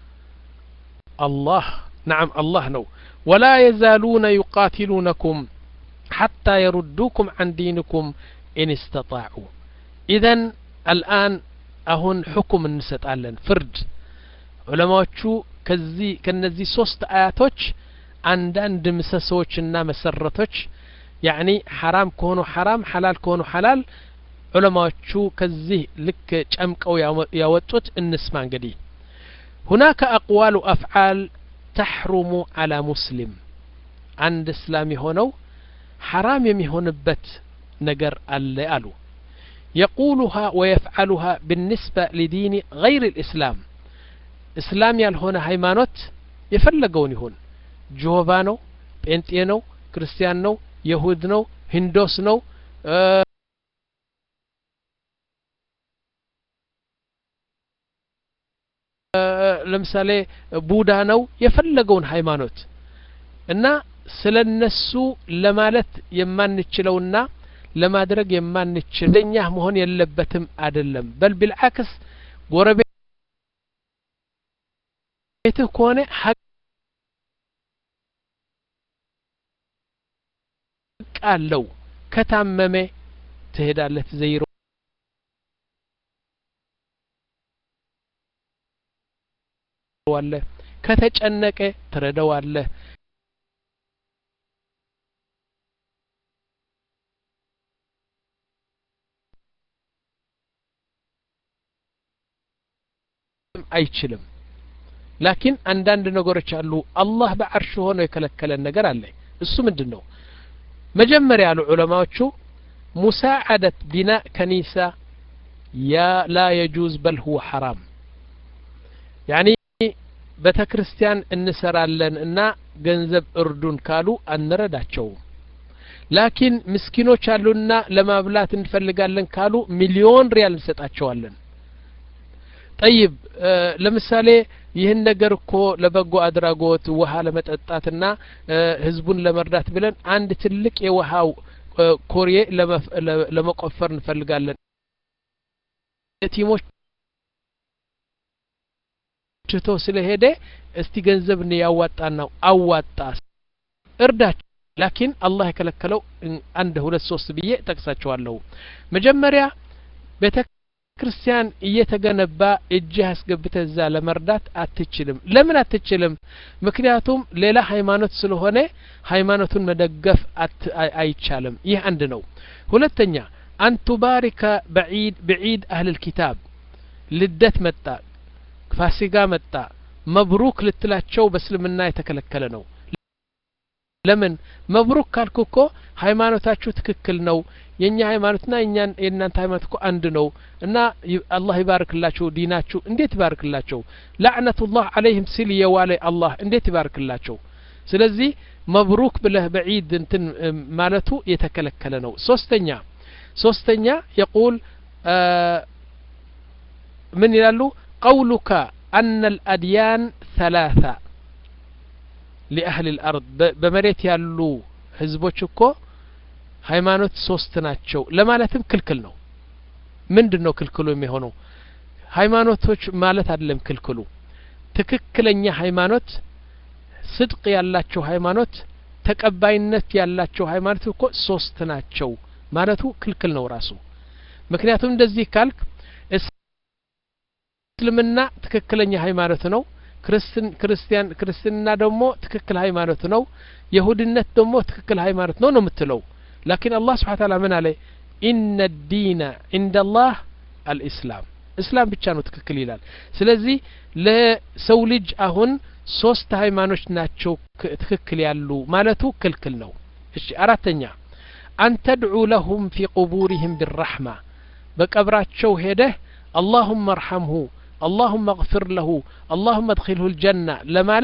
አላህ نعم الله ነው ولا يزالون يقاتلونكم حتى يردوكم عن دينكم إن استطاعوا إذن الآن أهون حكم እንሰጣለን ፍርድ ዑለማዎቹ ከዚህ ከነዚህ ሶስት አያቶች አንዳንድ ምሰሶችና መሰረቶች يعني حرام كونوا حرام حلال كونوا حلال علماء شو كزيه لك جمك أو يوتوت النسمة قدي هناك أقوال وأفعال تحرم على مسلم عند إسلامي هونو حرام يمي هون بت نجر اللي قالوا يقولها ويفعلها بالنسبة لدين غير الإسلام إسلام يال هنا هيمانوت يفلقوني هون جوفانو بنتينو كريستيانو يهود نو هندوس نو أه أه لمثال بودا نو يفلقون هيمانوت እና ስለነሱ ለማለት የማንችለውና ለማድረግ የማንችል ለኛ መሆን የለበትም አይደለም በል بالعكس ጎረቤትህ ከሆነ ቃለው ከታመመ ትሄዳለህ ዘይሮ ትረዳዋለህ ከተጨነቀ ትረዳዋለህ አይችልም ላኪን አንዳንድ ነገሮች አሉ አላህ በአርሽ ሆኖ የከለከለን ነገር አለ እሱ ምንድነው መጀመሪያ ያሉ ዑለማዎቹ ሙሳዓደት ቢናእ ከኒሳ ያ ላ يجوز بل هو حرام يعني በተክርስቲያን እንሰራለን እና ገንዘብ እርዱን ካሉ አንረዳቸው ላኪን ምስኪኖች አሉና ለማብላት እንፈልጋለን ካሉ ሚሊዮን ሪያል እንሰጣቸዋለን طيب ለምሳሌ ይህን ነገር እኮ ለበጎ አድራጎት ውሃ ለመጠጣትና ህዝቡን ለመርዳት ብለን አንድ ትልቅ የውሃው ኮሪዬ ለመቆፈር እንፈልጋለን የቲሞች ችቶ ስለሄደ እስቲ ገንዘብ ነው ያዋጣናው አዋጣ እርዳች ላኪን አላህ የከለከለው አንድ ሁለት ሶስት ብዬ ተክሳቸዋለሁ መጀመሪያ ቤተክርስቲያን እየተገነባ እጅ ያስገብተህ እዛ ለመርዳት አትችልም ለምን አትችልም ምክንያቱም ሌላ ሃይማኖት ስለሆነ ሃይማኖቱን መደገፍ አይቻልም ይህ አንድ ነው ሁለተኛ አንቱ ባሪከ بعيد بعيد اهل الكتاب ልደት መጣ ፋሲጋ መጣ መብሩክ ልትላቸው በእስልምና የተከለከለ ነው ለምን መብሩክ ካልኩኮ ሃይማኖታችሁ ትክክል ነው የኛ ሃይማኖትና የኛን የናንተ ሃይማኖት እኮ አንድ ነው እና አላህ ይባርክላችሁ ዲናችሁ እንዴት ይባርክላችሁ ለعنቱላህ عليهم ሲል የዋለ አላህ እንዴት ይባርክላችሁ ስለዚህ መብሩክ ብለህ بعيد እንትን ማለቱ የተከለከለ ነው ሶስተኛ ሶስተኛ يقول من ይላሉ قولك أن الأديان ثلاثة لأهل الأرض بمريت يالو حزبوچكو ሃይማኖት ሶስት ናቸው ለማለትም ክልክል ነው ምንድነው ክልክሉ የሚሆነው ሃይማኖቶች ማለት አይደለም ክልክሉ ትክክለኛ ሃይማኖት ጽድቅ ያላቸው ሃይማኖት ተቀባይነት ያላቸው ሃይማኖት እኮ ሶስት ናቸው ማለቱ ክልክል ነው ራሱ ምክንያቱም እንደዚህ ካልክ እስልምና ትክክለኛ ሃይማኖት ነው ክርስቲያን ክርስቲያን ክርስትና ደግሞ ትክክል ሃይማኖት ነው ይሁድነት ደግሞ ትክክል ሃይማኖት ነው ነው የምትለው لكن الله سبحانه وتعالى من عليه إن الدين عند الله الإسلام إسلام بيتشانو تككل ይላል ስለዚህ ለሰው ልጅ አሁን ሶስት ሃይማኖት ናቸው ትክክል ያሉ ማለቱ ክልክል ነው እሺ አራተኛ أن تدعو لهم في قبورهم بالرحمة በቀብራቸው ሄደህ اللهم ارحمه اللهم اغفر له اللهم ادخله الجنة لما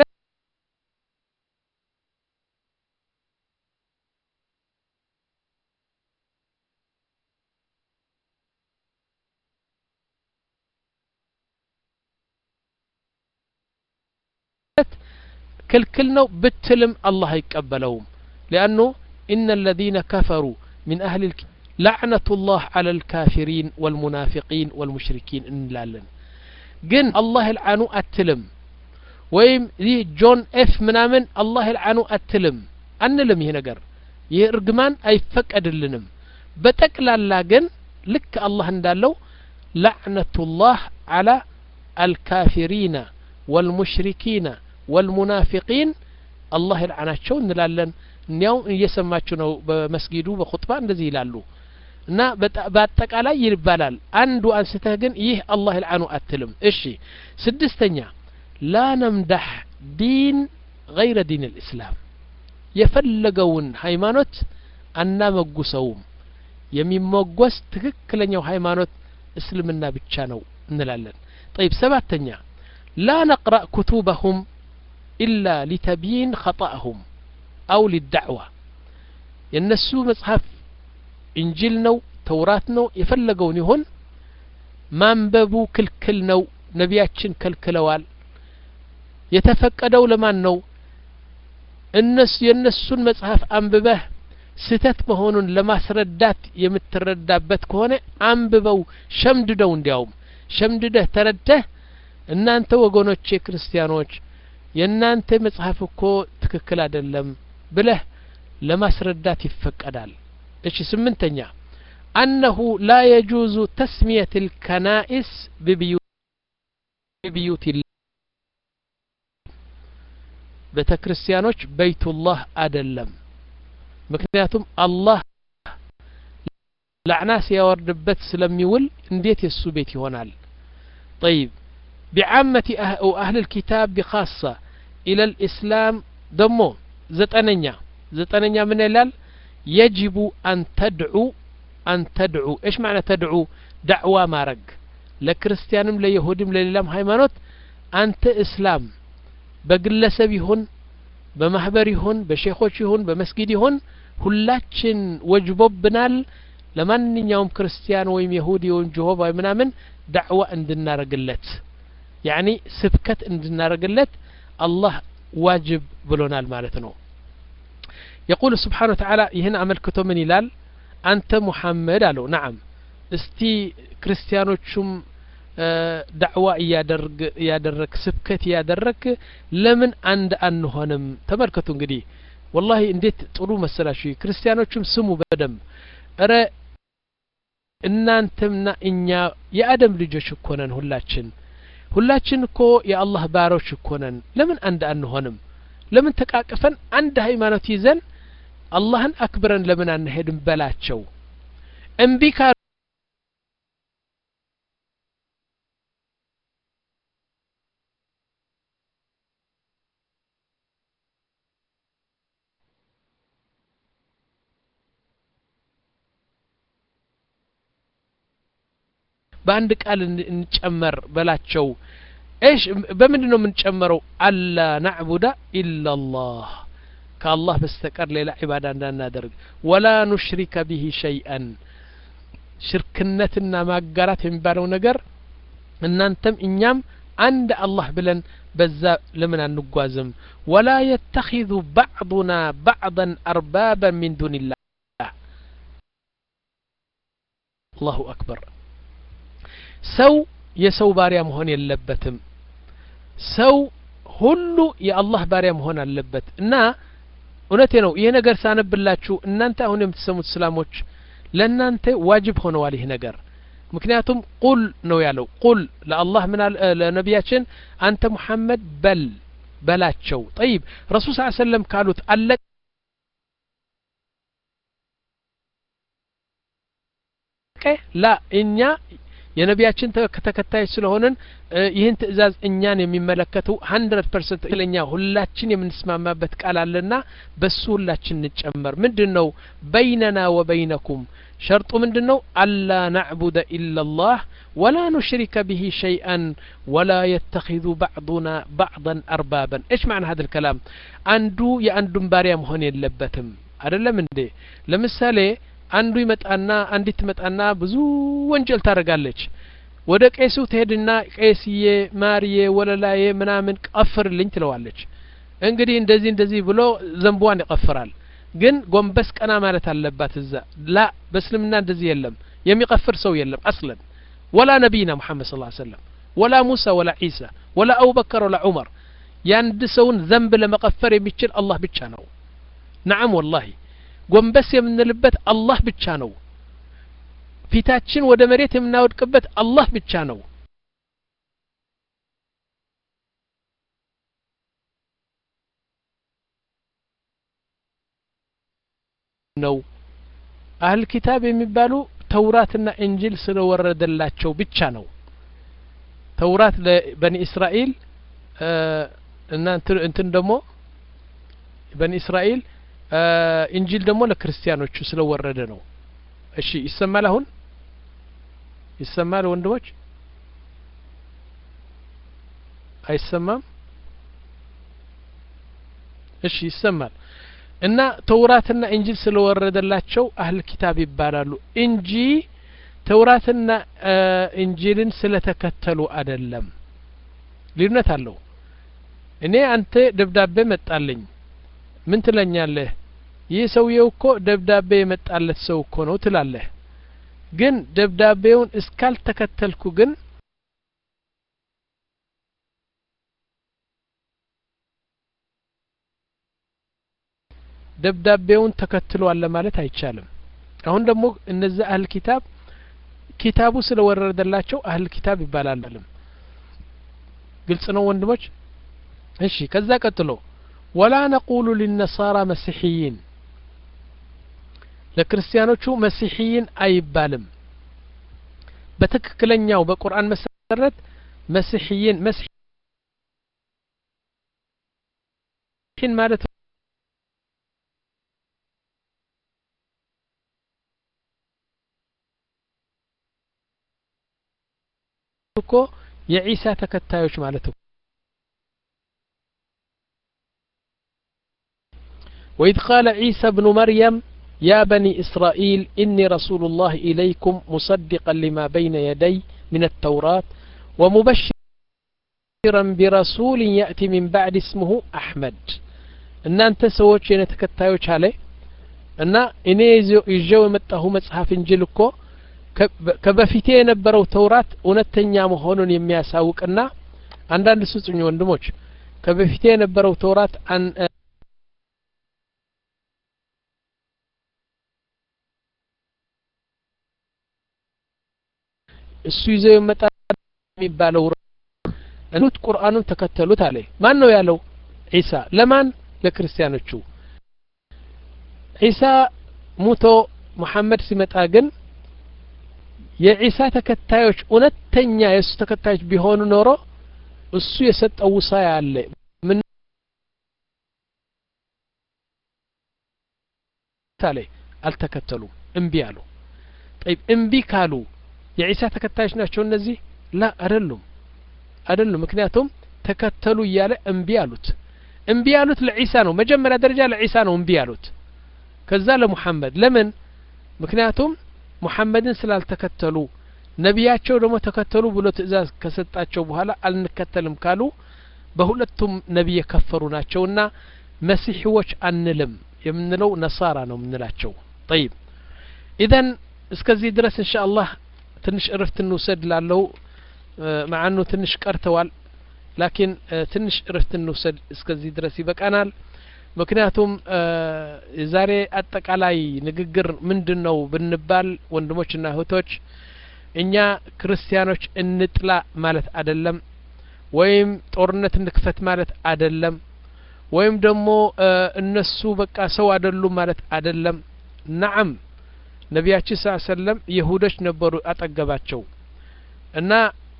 كل نو بتلم الله يقبلهم لأنه إن الذين كفروا من أهل الك... لعنة الله على الكافرين والمنافقين والمشركين إن لالن جن الله العنو أتلم ويم ذي جون إف منامن الله العنو أتلم أن لم ينقر يرجمان أي فك أدلنم بتكلا لاجن لك الله اندالو لعنة الله على الكافرين والمشركين والمنافقين الله يلعناቸው እንላለን እንያው እየሰማችሁ ነው በመስጊዱ በኹጥባ እንደዚህ ይላሉ እና በአጠቃላይ ይባላል አንዱ አንስተህ ግን ይህ አላህ ይልዓኑ አትልም እሺ ስድስተኛ لا نمدح دين غير دين الإسلام የፈለገውን ሃይማኖት አናመጉሰውም የሚመጎስ ትክክለኛው ሃይማኖት እስልምና ብቻ ነው እንላለን طيب ሰባተኛ لا نقرأ كتبهم إلا لتبيين خطأهم أو للدعوة ينسو مصحف إنجيل نو توراة نو يفلقون يهون مانببو كل كل نو نبياتشن كل كلوال يتفقدوا لمن نو النس ينسون مصحف أنببه ستت مهونون لما سردات يمتردابت كونه أنببو شمددو انديوم شمدده ترده إن أنت وقونوش كريستيانوش የናንተ መጽሐፍ እኮ ትክክል አይደለም ብለህ ለማስረዳት ይፈቀዳል እሺ ስምንተኛ أنه لا يجوز تسمية الكنائس ببيوت ቤተክርስቲያኖች በይቱላህ አይደለም ምክንያቱም አላህ لعنة ሲያወርድበት ስለሚውል እንዴት የሱ ቤት ይሆናል طيب بعامة أهل الكتاب بخاصة إلى الإسلام دمو زتننيا زتننيا من إلال يجب أن تدعو أن تدعو إيش معنى تدعو دعوة مارق لكريستيانم ليهودم للإسلام هايمانوت أنت إسلام بقلسب يهون بمحبر يهون بشيخوش يهون بمسجد يهون ሁላችን ወጅቦብናል ለማንኛውም ክርስቲያን ወይም ይሁዲ ወይም ጆሆባ ምናምን ዳዕዋ እንድናረግለት ያኒ ስብከት እንድናረግለት አላህ ዋጅብ ብሎናል ማለት ነው يقول سبحانه وتعالى ይህን አመልክቶ ምን ይላል አንተ ሙሐመድ አለው نعم እስቲ ክርስቲያኖቹም ዳዕዋ ያደርግ ያደረክ ስብከት ያደረክ ለምን አንድ አንሆንም ተመልከቱ እንግዲህ والله እንዴት ጥሩ መሰላችሁ ክርስቲያኖቹም ስሙ በደም እረ እናንተምና እኛ የአደም ልጆች እኮ ነን ሁላችን ሁላችን እኮ የአላህ ባሮች እኮ ነን ለምን አንድ አንሆንም ለምን ተቃቅፈን አንድ ሃይማኖት ይዘን አላህን አክብረን ለምን አንሄድም በላቸው እምቢ ካሉ باند قال نጨመር በላቸው ايش በምንድነው የምንጨመረው አላ نعبد الا الله كالله በስተቀር ሌላ ዒባዳ እንዳናደርግ ولا نشرك به شيئا ሽርክነትና ማጋራት የሚባለው ነገር እናንተም እኛም አንድ አላህ ብለን በዛ ለምን አንጓዝም ولا يتخذ بعضنا بعضا اربابا من دون الله الله اكبر ሰው የሰው ባሪያ መሆን የለበትም ሰው ሁሉ የአላህ ባሪያ መሆን አለበት እና እውነቴ ነው ይሄ ነገር ሳነብላችሁ እናንተ አሁን የምትሰሙት እስላሞች ለእናንተ ዋጅብ ሆነዋል ይሄ ነገር ምክንያቱም ቁል ነው ያለው ቁል ለአላህ ምን ለነቢያችን አንተ ሙሐመድ በል በላቸው طيب ረሱል ሰለላሁ ዐለይሂ ወሰለም ካሉት አለ ላ እኛ የነቢያችን ተከታዮች ስለሆነን ይህን ትእዛዝ እኛን የሚመለከተው مية بالمية ለኛ ሁላችን የምንስማማበት ቃል አለና በሱ ሁላችን እንጨመር ምንድነው بيننا وبينكم شرط ምንድነው አላ نعبد الا الله ولا نشرك به شيئا ولا يتخذ بعضنا بعضا اربابا ايش معنى هذا الكلام አንዱ የአንዱን ባሪያ መሆን የለበትም አይደለም እንዴ ለምሳሌ አንዱ ይመጣና አንዲት ትመጣና ብዙ ወንጀል ታረጋለች ወደ ቄሱ ትሄድና ቄስዬ ማርዬ ወለላዬ ምናምን ቀፍርልኝ ትለዋለች እንግዲህ እንደዚህ እንደዚህ ብሎ ዘንቧን ይቀፍራል ግን ጎንበስ ቀና ማለት አለባት እዛ ላ በእስልምና እንደዚህ የለም የሚቀፍር ሰው የለም አስለን ولا نبينا محمد صلى الله عليه وسلم ولا موسى ولا عيسى ولا أبو بكر ولا عمر ያንድ ሰውን ዘንብ ለመቀፈር የሚችል አላህ ብቻ ነው نعم والله ጎንበስ የምንልበት አላህ ብቻ ነው ፊታችን ወደ መሬት የምናወድቅበት አላህ ብቻ ነው ነው አህል ኪታብ የሚባሉ ተውራትና እንጂል ስለወረደላቸው ብቻ ነው ተውራት ለበኒ እስራኤል እና እንትን ደግሞ በኒ እስራኤል እንጂል ደግሞ ለክርስቲያኖቹ ስለወረደ ነው እሺ ይሰማል አሁን ይሰማል ወንድሞች አይሰማም እሺ ይሰማል እና ተውራትና እንጂል ስለወረደላቸው አህል ኪታብ ይባላሉ እንጂ ተውራትና እንጂልን ስለተከተሉ አይደለም ልዩነት አለው እኔ አንተ ደብዳቤ መጣልኝ ምን ትለኛለህ ይህ ሰውየው እኮ ደብዳቤ የመጣለት ሰው እኮ ነው ትላለህ ግን ደብዳቤውን እስካል ተከተልኩ ግን ደብዳቤውን ተከትሏል ማለት አይቻልም አሁን ደግሞ እነዚህ አህል ኪታብ ኪታቡ ስለወረደላቸው አህል ኪታብ ይባላሉ ግልጽ ነው ወንድሞች እሺ ከዛ ቀጥሎ ولا نقول للنصارى مسيحيين ለክርስቲያኖቹ مسيحيين አይባልም በትክክለኛው በቁርአን መሰረት مسيحيين مسيحيين ማለት እኮ የኢሳ ተከታዮች ማለት ነው وإذ قال عيسى ابن مريم يا بني إسرائيل إني رسول الله إليكم مصدقا لما بين يدي من التوراة ومبشرا برسول يأتي من بعد اسمه أحمد إن أنت سويت شيء نتكتايوش عليه إن إني يجوا متأهو مصحف إنجيلكو ከበፊቴ የነበረው ተውራት እውነተኛ መሆኑን የሚያሳውቅና አንዳንድ ሱጽኝ ወንድሞች ከበፊቴ የነበረው ተውራት አን እሱ ይዘው የመጣ የሚባለው እንት ቁርአኑን ተከተሉት አለ ማን ነው ያለው ኢሳ ለማን ለክርስቲያኖቹ ኢሳ ሙቶ መሐመድ ሲመጣ ግን የኢሳ ተከታዮች እውነተኛ የሱ ተከታዮች ቢሆኑ ኖሮ እሱ የሰጠው ውሳያ አለ ምን ታለ አልተከተሉም እምቢ አሉ طيب እምቢ ካሉ የኢሳ ተከታዮች ናቸው እነዚህ ላ አይደሉም አይደሉም ምክንያቱም ተከተሉ እያለ እምቢ አሉት እምቢ አሉት ለኢሳ ነው መጀመሪያ ደረጃ ለኢሳ ነው እምቢ አሉት ከዛ ለሙሐመድ ለምን ምክንያቱም ሙሐመድን ስላልተከተሉ ነቢያቸው ደግሞ ተከተሉ ብሎ ትእዛዝ ከሰጣቸው በኋላ አልንከተልም ካሉ በሁለቱም ነብይ የከፈሩ ናቸውና መሲሒዎች አንልም የምንለው ነሳራ ነው የምንላቸው طيب اذا እስከዚህ ድረስ ኢንሻአላህ ትንሽ እረፍት እንውሰድ ላለው ማዓኑ ትንሽ ቀርተዋል ላኪን ትንሽ እረፍት እንውሰድ እስከዚህ ድረስ ይበቃናል ምክንያቱም ዛሬ አጠቃላይ ንግግር ምንድነው ብንባል ወንድሞችና እህቶች እኛ ክርስቲያኖች እንጥላ ማለት አይደለም ወይም ጦርነት እንክፈት ማለት አይደለም ወይም ደግሞ እነሱ በቃ ሰው አይደሉም ማለት አይደለም ነዓም ነቢያችን ሰለላሁ ዐለይሂ ወሰለም ይሁዶች ነበሩ አጠገባቸው እና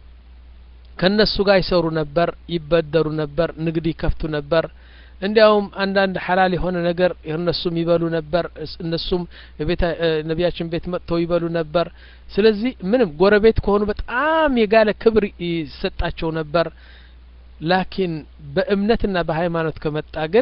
ከነሱ ጋር ይሰሩ ነበር ይበደሩ ነበር ንግድ ይከፍቱ ነበር እንዲያውም አንዳንድ ሐላል የሆነ ነገር እነሱም ይበሉ ነበር እነሱም በቤት ነቢያችን ቤት መጥተው ይበሉ ነበር ስለዚህ ምንም ጎረቤት ከሆኑ በጣም የጋለ ክብር ይሰጣቸው ነበር ላኪን በእምነትና በሃይማኖት ከመጣ ግን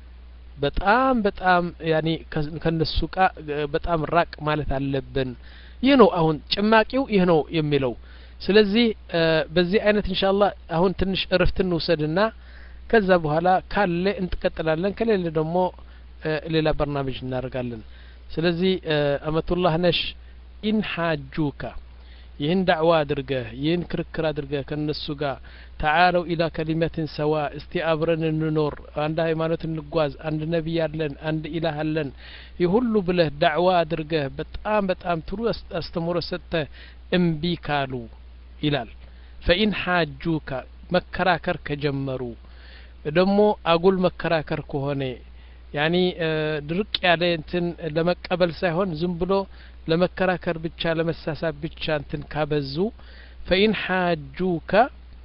በጣም በጣም ያኒ ከነሱ ጋር በጣም ራቅ ማለት አለብን ይህ ነው አሁን ጭማቂው ይህ ነው የሚለው ስለዚህ በዚህ አይነት ኢንሻአላህ አሁን ትንሽ እረፍት እንውሰድና ከዛ በኋላ ካለ እንጥቀጥላለን ከሌለ ደግሞ ሌላ برنامج እናደርጋለን ስለዚህ አመቱላህ ነሽ ኢንሐጁካ ይህን ዳዕዋ አድርገህ ይህን ክርክር አድርገህ ከነሱ ጋር تعالوا الى كلمه سواء استيابرن እንኖር አንድ ሃይማኖት እንጓዝ አንድ ነብይ አለን አንድ ኢላህ አለን ይሁሉ ብለህ ዳዕዋ አድርገህ በጣም በጣም ጥሩ አስተምሮ ሰጥተህ እምቢ ካሉ ይላል فإن حاجوك መከራከር ከጀመሩ ደግሞ አጉል መከራከር ከሆነ ያኒ ድርቅ ያለ እንትን ለመቀበል ሳይሆን ዝም ብሎ ለመከራከር ብቻ ለመሳሳብ ብቻ እንትን ካበዙ فإن حاجوك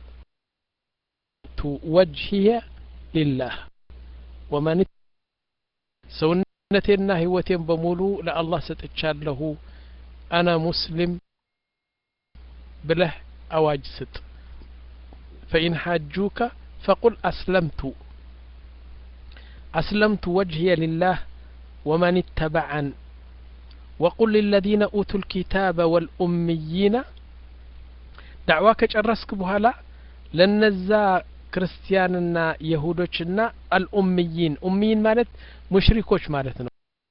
توجهي لله ومن سنتنا ህይወቴን በሙሉ ለአላህ ሰጥቻለሁ انا مسلم ብለህ አዋጅ ስጥ فإن حاجوك فقل أسلمت أسلمت وجهي لله ومن اتبعن وقل للذين أوتوا الكتاب والأميين دعواك جرسك بهلا لنزا كريستياننا يهودوچنا الأميين أميين مالت مشركوش مالتنا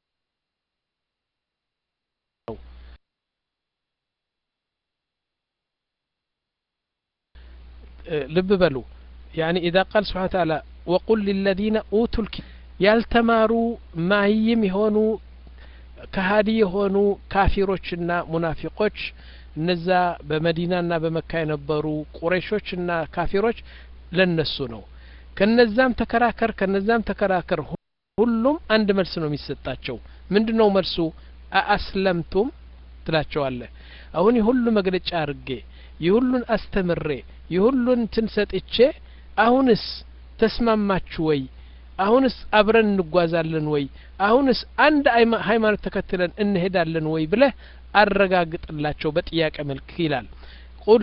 لب بلو يعني إذا قال سبحانه وتعالى وقل للذين أوتوا الكتاب يالتماروا ما هيم يهونوا كهادي يهونوا كافروችና ሙናፊቆች እነዛ በመዲናና በመካ የነበሩ ቁረይሾችና ካፊሮች ለነሱ ነው ከነዛም ተከራከር ከነዛም ተከራከር ሁሉም አንድ መልስ ነው የሚሰጣቸው ምንድነው መልሱ አስለምቱም ትላቸዋለህ አሁን ይሁሉ መግለጫ አርጌ ይሁሉን አስተምሬ ይሁሉን ትንሰጥቼ አሁንስ ተስማማችሁ ወይ አሁንስ አብረን እንጓዛለን ወይ አሁንስ አንድ ሃይማኖት ተከትለን እንሄዳለን ወይ ብለህ አረጋግጥላቸው በጥያቄ መልክ ይላል ቁል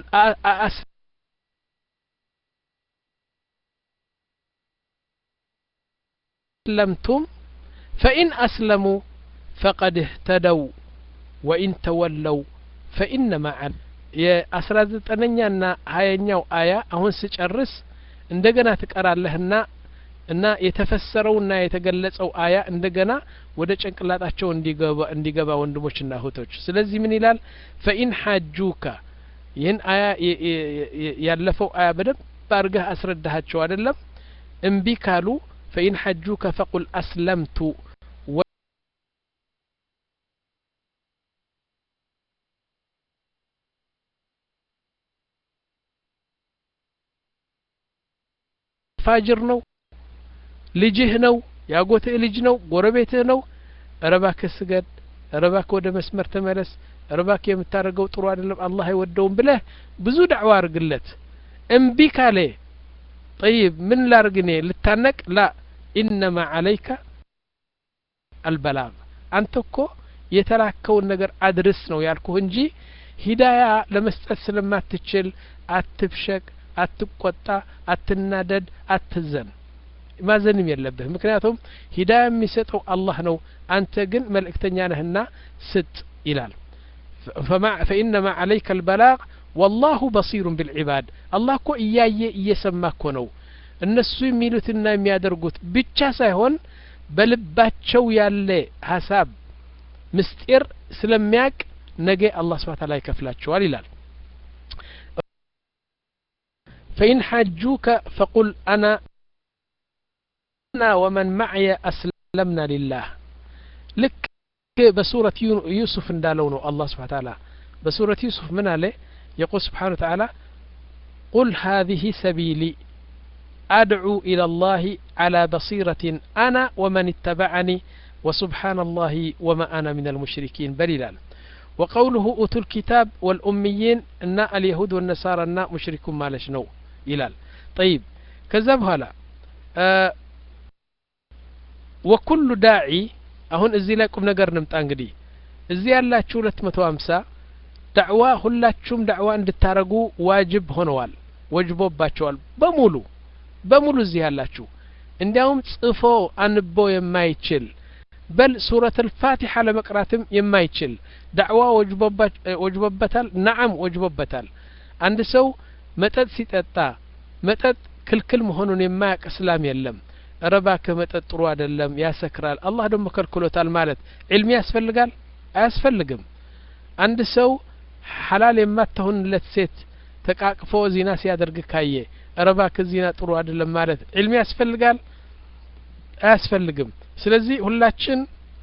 أسلمتم فإن أسلموا فقد اهتدوا وإن تولوا فإنما عل يا أسراد أننا هاينيو آية أهون سيجرس እንደገና ትቀራለህና እና የተፈሰረውና የተገለጸው አያ እንደገና ወደ ጭንቅላታቸው እንዲገባ እንዲገባ ወንድሞችና እህቶች ስለዚህ ምን ይላል فإن حاجوك ይህን አያ ያለፈው አያ በደንብ አድርገህ አስረዳሃቸው አይደለም እምቢ ካሉ فإن حجوك فقل أسلمت فاجر نو ልጅህ ነው ያጎትህ ልጅ ነው ጎረቤትህ ነው ረባክ ስገድ ረባክ ወደ መስመር ተመለስ ረባክ የምታረገው ጥሩ አይደለም አላህ አይወደውም ብለህ ብዙ ዳዕዋ አርግለት እምቢ ካለ طيب من ላርግኔ ልታነቅ لا إنما عليك البلاغ أنت كو የተላከውን ነገር አድርስ ነው ያልኩህ እንጂ ሂዳያ ለመስጠት ስለማትችል አትብሸቅ አትቆጣ አትናደድ አትዘን ማዘንም የለብህ ምክንያቱም ሂዳያ የሚሰጠው አላህ ነው አንተ ግን መልእክተኛ ነህና ስጥ ይላል فما فإنما عليك البلاغ والله بصير بالعباد الله كو እያየ እየሰማኮ ነው እነሱ የሚሉትና የሚያደርጉት ብቻ ሳይሆን በልባቸው ያለ ሐሳብ ምስጢር ስለሚያቅ ነገ አላህ Subhanahu Wa Ta'ala ይከፍላቸዋል ይላል فإن حجوك فقل أنا أنا ومن معي أسلمنا لله لك بسورة يوسف اندالونه الله سبحانه وتعالى بسورة يوسف من عليه يقول سبحانه وتعالى قل هذه سبيلي أدعو إلى الله على بصيرة أنا ومن اتبعني وسبحان الله وما أنا من المشركين بليلا وقوله أوتوا الكتاب والأميين أن اليهود والنصارى أن مشركون ما لشنو إلال طيب كذب هلا أه وكل داعي أهون إزي لكم نقر نمت أنقدي إزي الله تشولت متوامسا دعوة هلا تشوم دعوة عند التارقو واجب هنوال وجبوب باتشوال بمولو بمولو إزي هلا تشو عندهم تصفو أنبو يما يتشل بل سورة الفاتحة لمقراتم يما يتشل دعوة وجبوبتال نعم وجبوبتال عند سو متد سيتتا متد كل كل مهونون يما اسلام يلم رباك متد ጥሩ አይደለም ያሰክራል አላህ ደግሞ ከልክሎታል ማለት ዒልም ያስፈልጋል አያስፈልግም አንድ ሰው ሐላል የማትሆንለት ሴት ተቃቅፎ ዚና ሲያደርግ ካየ ረባክ ዚና ጥሩ አይደለም ማለት ዒልም ያስፈልጋል አያስፈልግም ስለዚህ ሁላችን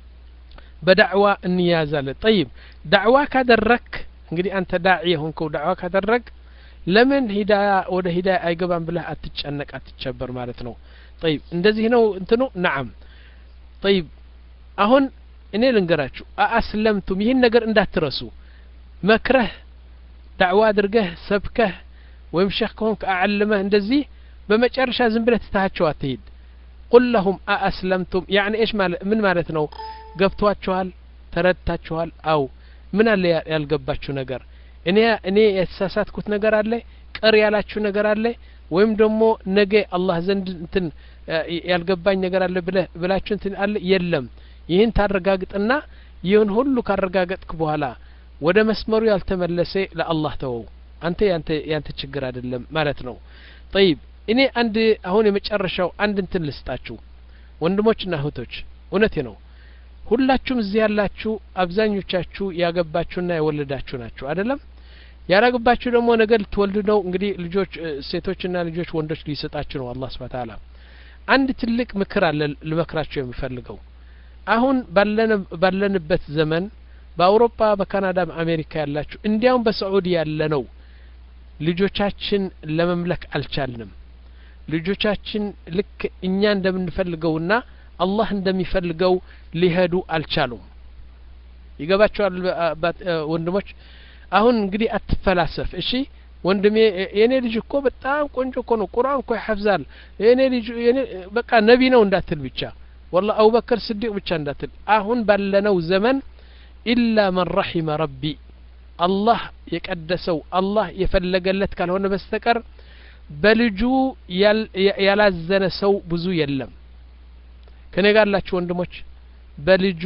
በዳዕዋ እንያዛለን طيب ዳዕዋ ካደረክ እንግዲህ አንተ ዳዒ ሆንከው ዳዕዋ ካደረክ ለምን ሂዳያ ወደ ሂዳያ አይገባም ብለህ አትጨነቅ አትቸበር ማለት ነው طيب እንደዚህ ነው እንትኑ نعم طيب አሁን እኔ ልንገራችሁ አስለምቱም ይሄን ነገር እንዳትረሱ መክረህ ዳዕዋ አድርገህ ሰብከህ ወይም ሸኽ ከሆንክ አዓልመህ እንደዚህ በመጨረሻ ዝም ብለህ ትታቸው አትሂድ قل لهم أسلمتم يعني إيش مال من مالتنا قبتواتشوال تردتاتشوال أو من اللي يالقباتشو نقر إني إني يتساسات كنت نقر عليه كريالاتشو نقر عليه ويم دمو نجي الله زند انتن يالقبان نقر عليه بلا بلاتشو انتن عليه يلم يهين تارقاقت انا يهين هلو كارقاقت كبوهلا ودا مسمرو يالتملسي لا الله تو أنت أنت أنت تشجر هذا اللم مالتنا طيب እኔ አንድ አሁን የመጨረሻው አንድ እንትን ልስጣችሁ ወንድሞችና እህቶች እውነቴ ነው ሁላችሁም እዚህ ያላችሁ አብዛኞቻችሁ ያገባችሁና የወለዳችሁ ናችሁ አይደለም ያላገባችሁ ደግሞ ነገር ልትወልዱ ነው እንግዲህ ልጆች ሴቶችና ልጆች ወንዶች ሊሰጣችሁ ነው አላህ Subhanahu Ta'ala አንድ ትልቅ ምክር አለ ልመክራችሁ የምፈልገው አሁን ባለን ባለንበት ዘመን በአውሮፓ በካናዳ በአሜሪካ ያላችሁ እንዲያውም በሳዑዲ ያለ ነው ልጆቻችን ለመምለክ አልቻልንም ልጆቻችን ልክ እኛ እንደምንፈልገውና አላህ እንደሚፈልገው ሊሄዱ አልቻሉም ይገባቸዋል ወንድሞች አሁን እንግዲህ አትፈላሰፍ እሺ ወንድሜ የኔ ልጅ እኮ በጣም ቆንጆ እኮ ነው ቁርአን እኮ ይሐፍዛል የኔ ልጅ የኔ በቃ ነቢ ነው እንዳትል ብቻ والله أبو بكر الصديق ብቻ እንዳትል አሁን ባለነው ዘመን ኢላ መን ረሒመ ረቢ አላህ የቀደሰው አላህ የፈለገለት ካልሆነ በስተቀር በልጁ ያላዘነ ሰው ብዙ የለም ከኔ ጋር ያላችሁ ወንድሞች በልጁ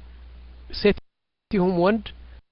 ሴትም ወንድ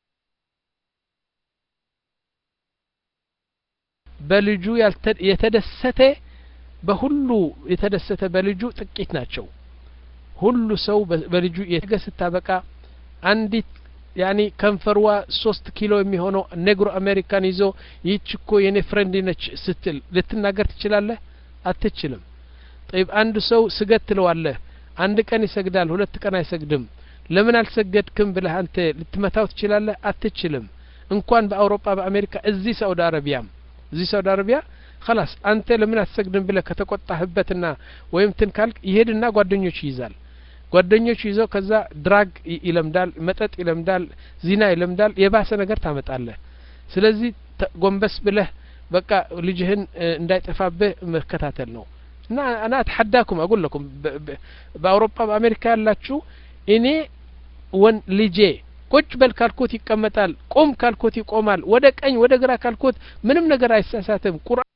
በልጁ የተደሰተ በሁሉ የተደሰተ በልጁ ጥቂት ናቸው ሁሉ ሰው በልጁ የተገሰታ በቃ አንዲት ያኒ ከንፈርዋ ሶስት ኪሎ የሚሆነው ኔግሮ አሜሪካን ይዞ ይችኮ የኔ ፍሬንድ ነች ስትል ልትናገር ትችላለህ አትችልም طيب አንድ ሰው ስገድ ትለዋለህ አንድ ቀን ይሰግዳል ሁለት ቀን አይሰግድም ለምን አልሰገድክም ብለህ አንተ ልትመታው ትችላለህ አትችልም እንኳን በአውሮፓ በአሜሪካ እዚህ ሳውዲ አረቢያም እዚህ ሳውዲ አረቢያ خلاص አንተ ለምን አትሰግድም ብለህ ከተቆጣህበትና ወይም ትንካልክ ይሄድና ጓደኞች ይይዛል ጓደኞች ይዞ ከዛ ድራግ ይለምዳል መጠጥ ይለምዳል ዚና ይለምዳል የባሰ ነገር ታመጣለህ ስለዚህ ጎንበስ ብለህ በቃ ልጅህን እንዳይጠፋብህ መከታተል ነው እና انا اتحداكم اقول لكم በአውሮፓ በአሜሪካ ያላችሁ እኔ ወን ልጄ ቁጭ በል ካልኩት ይቀመጣል ቆም ካልኩት ይቆማል ወደ ቀኝ ወደ ግራ ካልኩት ምንም ነገር አይሳሳትም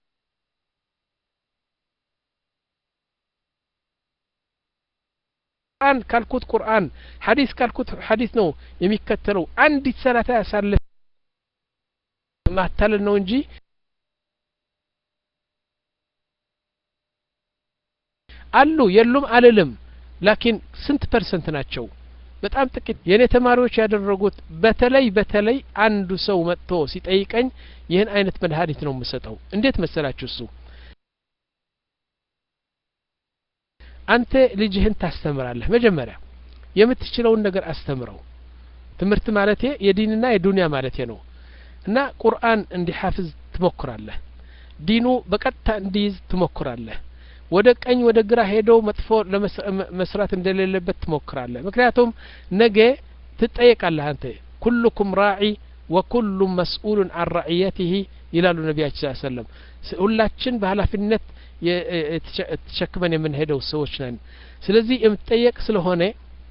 ቁርአን ካልኩት ቁርአን ሐዲስ ካልኩት ሐዲስ ነው የሚከተለው አንዲት ሰላታ ያሳልፍ ማታል ነው እንጂ አሉ የሉም አልልም ላኪን ስንት ፐርሰንት ናቸው በጣም ጥቂት የኔ ተማሪዎች ያደረጉት በተለይ በተለይ አንዱ ሰው መጥቶ ሲጠይቀኝ ይሄን አይነት መድሃኒት ነው የምሰጠው እንዴት መሰላችሁ እሱ አንተ ልጅህን ታስተምራለህ መጀመሪያ የምትችለውን ነገር አስተምረው ትምህርት ማለት የዲንና የዱንያ ማለት ነው እና ቁርአን እንዲሐፍዝ ትሞክራለህ ዲኑ በቀጥታ እንዲይዝ ትሞክራለህ ወደ ቀኝ ወደ ግራ ሄዶ መጥፎ ለመስራት እንደሌለበት ትሞክራለህ ምክንያቱም ነገ ትጠየቃለህ አንተ ኩልኩም ራዒ ወኩሉ መስኡሉን عن رعيته ይላሉ ነብያችን ሰለላሁ ዐለይሂ ወሰለም ሁላችን በኃላፊነት የተሸክመን የምንሄደው ሰዎች ነን ስለዚህ የምትጠየቅ ስለሆነ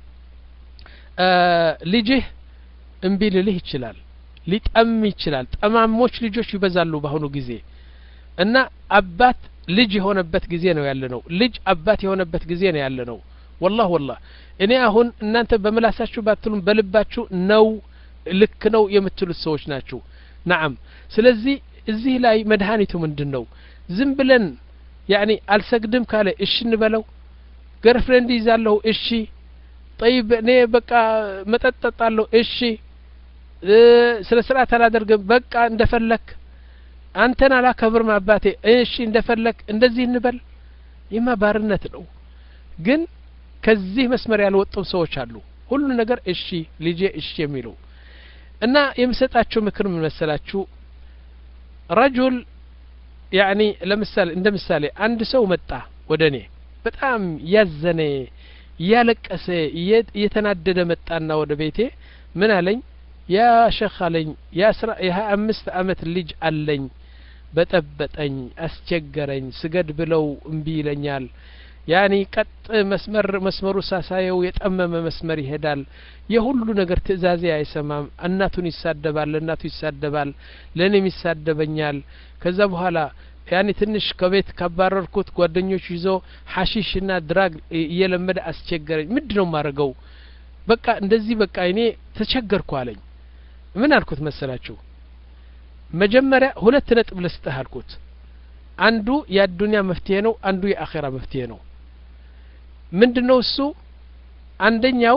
ልጅህ እምቢ ሊልህ ይችላል ሊጠም ይችላል ጠማሞች ልጆች ይበዛሉ በአሁኑ ጊዜ እና አባት ልጅ የሆነበት ጊዜ ነው ያለነው ልጅ አባት የሆነበት ጊዜ ነው ያለነው والله والله እኔ አሁን እናንተ በመላሳችሁ ባትሉም በልባችሁ ነው ልክ ነው የምትሉት ሰዎች ናችሁ نعم ስለዚህ እዚህ ላይ መድሃኒቱ ምንድነው ዝም ብለን يعني አልሰግድም ካለ እሺ እንበለው ገርፍሬንድ ይዛለው እሺ طيب እኔ በቃ መጠጣጣለው እሺ ስለ ስርዓት አላደርግም በቃ እንደፈለክ አንተና አላከብርም አባቴ እሺ እንደፈለክ እንደዚህ እንበል ይማ ባርነት ነው ግን ከዚህ መስመር ያልወጡ ሰዎች አሉ ሁሉ ነገር እሺ ልጄ እሺ የሚሉ እና የምሰጣቸው ምክር ምን መሰላችሁ رجل يعني ለምሳሌ እንደምሳሌ አንድ ሰው መጣ ወደኔ በጣም ያዘነ ያለቀሰ የተናደደ መጣና ወደ ቤቴ ምን አለኝ ያ ሸኽ አለኝ ያ አምስት አመት ልጅ አለኝ በጠበጠኝ አስቸገረኝ ስገድ ብለው እምቢ ይለኛል ያኒ ቀጥ መስመር መስመሩ ሳሳየው የጠመመ መስመር ይሄዳል የሁሉ ነገር ትእዛዝ አይሰማም እናቱን ይሳደባል እናቱ ይሳደባል ለኔም ይሳደበኛል ከዛ በኋላ ያኒ ትንሽ ከቤት ካባረርኩት ጓደኞች ይዞ ሐሺሽና ድራግ እየለመደ አስቸገረኝ ምንድነው ማረገው በቃ እንደዚህ በቃ እኔ ተቸገርኩ አለኝ ምን አልኩት መሰላችሁ መጀመሪያ ሁለት ነጥብ ልስጥህ አልኩት አንዱ የዱንያ መፍትሄ ነው አንዱ የአኺራ መፍትሄ ነው ምንድነው እሱ አንደኛው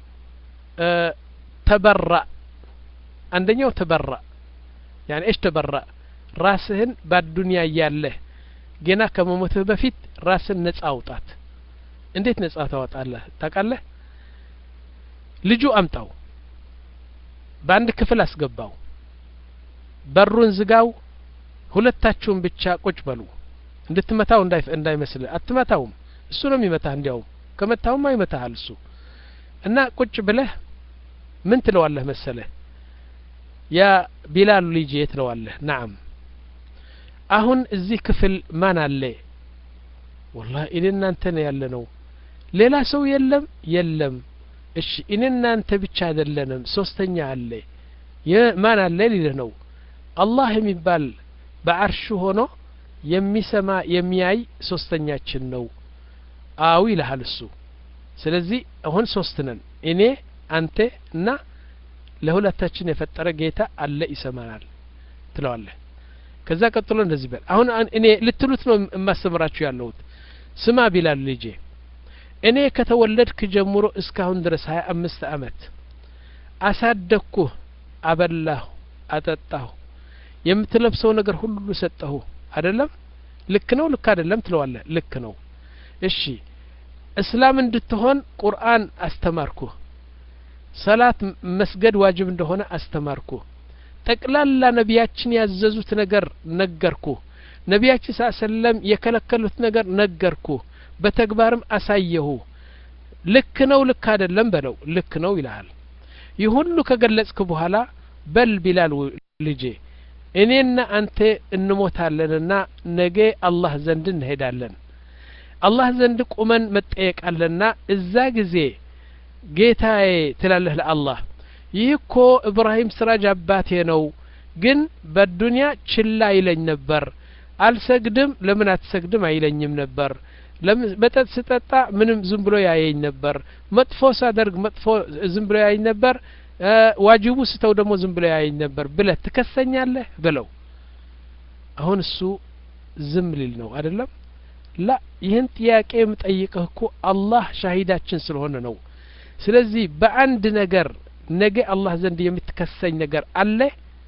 ተበራ አንደኛው ተበራ يعني ايش ተበራ ራስህን በዱንያ ያለህ ገና ከመሞትህ በፊት ራስን ነፃ አውጣት እንዴት ነፃ ታወጣለህ ታውቃለህ ልጁ አምጣው በአንድ ክፍል አስገባው በሩን ዝጋው ሁለታችሁም ብቻ ቁጭ በሉ እንድትመታው እንዳይ እንዳይመስል አትመታውም እሱ ነው የሚመታህ እንዲያው ከመታውም አይመታሃል እሱ እና ቁጭ ብለህ ምን ትለዋለህ መሰለህ ያ ቢላል ልጅ የትለዋለህ نعم አሁን እዚህ ክፍል ማን አለ والله እኔና አንተ ነው ያለነው ሌላ ሰው የለም የለም እሺ እኔና አንተ ብቻ አይደለንም ሶስተኛ አለ የማን አለ ሊልህ ነው አላህ የሚባል በአርሹ ሆኖ የሚሰማ የሚያይ ሶስተኛችን ነው አው ይልሃል እሱ ስለዚህ አሁን ሶስት ነን እኔ አንተ እና ለሁለታችን የፈጠረ ጌታ አለ ይሰማናል ትለዋለህ ከዛ ቀጥሎ እንደዚህ በል አሁን እኔ ልትሉት ነው የማስተምራችሁ ያለሁት ስማ ቢላል ልጄ እኔ ከተወለድክ ጀምሮ እስካሁን ድረስ ሀያ አምስት አመት አሳደግኩ አበላሁ አጠጣሁ የምትለብሰው ነገር ሁሉ ሰጠሁ አይደለም ልክ ነው ልክ አይደለም ትለዋለህ ልክ ነው እሺ እስላም እንድትሆን ቁርአን አስተማርኩ ሰላት መስገድ ዋጅብ እንደሆነ አስተማርኩ ጠቅላላ ነቢያችን ያዘዙት ነገር ነገርኩ ነቢያችን ሰለም የከለከሉት ነገር ነገርኩ በተግባርም አሳየሁ ልክ ነው ልክ አይደለም በለው ልክ ነው ይላል ይሁሉ ከገለጽክ በኋላ በል ቢላል ልጄ እኔና አንተ እንሞታለንና ነገ አላህ ዘንድ እንሄዳለን አላህ ዘንድ ቁመን መጠየቃለና እዛ ጊዜ ጌታዬ ትላለህ ለአላህ ይህኮ ኢብራሂም ስራጅ አባቴ ነው ግን በዱንያ ችላ ይለኝ ነበር አልሰግድም ለምን አትሰግድም አይለኝም ነበር ለመጠጥ ስጠጣ ምንም ዝም ብሎ ያየኝ ነበር መጥፎ ሳደርግ መጥፎ ዝም ብሎ ያየኝ ነበር ዋጅቡ ስተው ደግሞ ዝም ብሎ ያየኝ ነበር ብለህ ትከሰኛለህ ብለው አሁን እሱ ዝም ሊል ነው አይደለም ላ ይህን ጥያቄ የምጠይቅህ እኮ አላህ ሻሂዳችን ስለሆነ ነው ስለዚህ በአንድ ነገር ነገ አላህ ዘንድ የምትከሰኝ ነገር አለ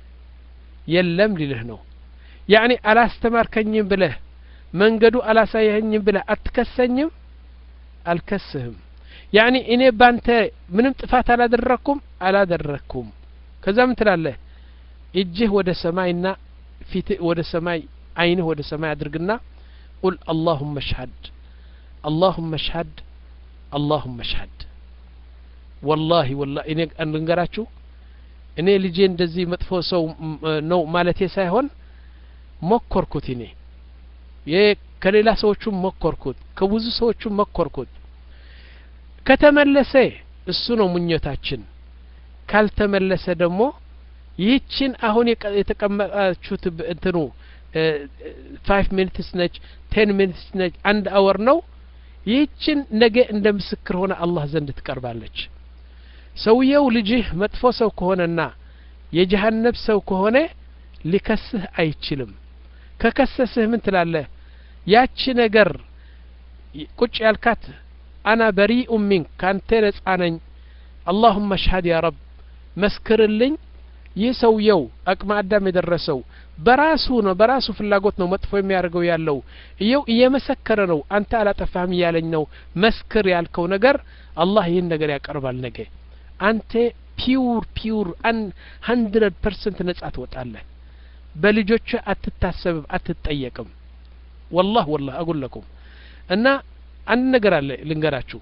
የለም ሊልህ ነው ያኒ አላስተማርከኝም ብለህ መንገዱ አላሳየኸኝም ብለህ አትከሰኝም አልከስህም ያኒ እኔ ባንተ ምንም ጥፋት አላደረኩም አላደረኩም ከዛ ምን ትላለህ እጅህ ወደ ሰማይና ፊት ወደ ሰማይ አይንህ ወደ ሰማይ አድርግና قل اللهم اشهد اللهم اشهد اللهم اشهد والله والله እኔ እንገራችሁ እኔ ልጄ እንደዚህ መጥፎ ሰው ነው ማለቴ ሳይሆን ሞከርኩት እኔ የከሌላ ሰዎችም ሞከርኩት ከብዙ ሰዎችም ሞከርኩት ከተመለሰ እሱ ነው ምኞታችን ካልተመለሰ ደግሞ ይህችን አሁን የተቀመጣችሁት እንትኑ five minutes ነች ten minutes ነች አንድ አወር ነው ይህችን ነገ እንደ ምስክር ሆነ አላህ ዘንድ ትቀርባለች ሰውየው ልጅህ መጥፎ ሰው ከሆነና የጀሃነም ሰው ከሆነ ሊከስህ አይችልም ከከሰስህ ምን ትላለህ ያቺ ነገር ቁጭ ያልካት አና በሪኡ ሚንክ ካንተ ነፃ ነኝ اللهم اشهد يا رب መስክርልኝ ይህ ሰውየው አቅመ አዳም የደረሰው በራሱ ነው በራሱ ፍላጎት ነው መጥፎ የሚያደርገው ያለው ይው እየመሰከረ ነው አንተ አላጠፋህም ያለኝ ነው መስክር ያልከው ነገር አላህ ይህን ነገር ያቀርባል ነገ አንተ ፒውር ፒውር one hundred percent ነጻ ትወጣለህ በልጆች አትታሰብ አትጠየቅም والله والله اقول لكم እና አንድ ነገር አለ ልንገራችሁ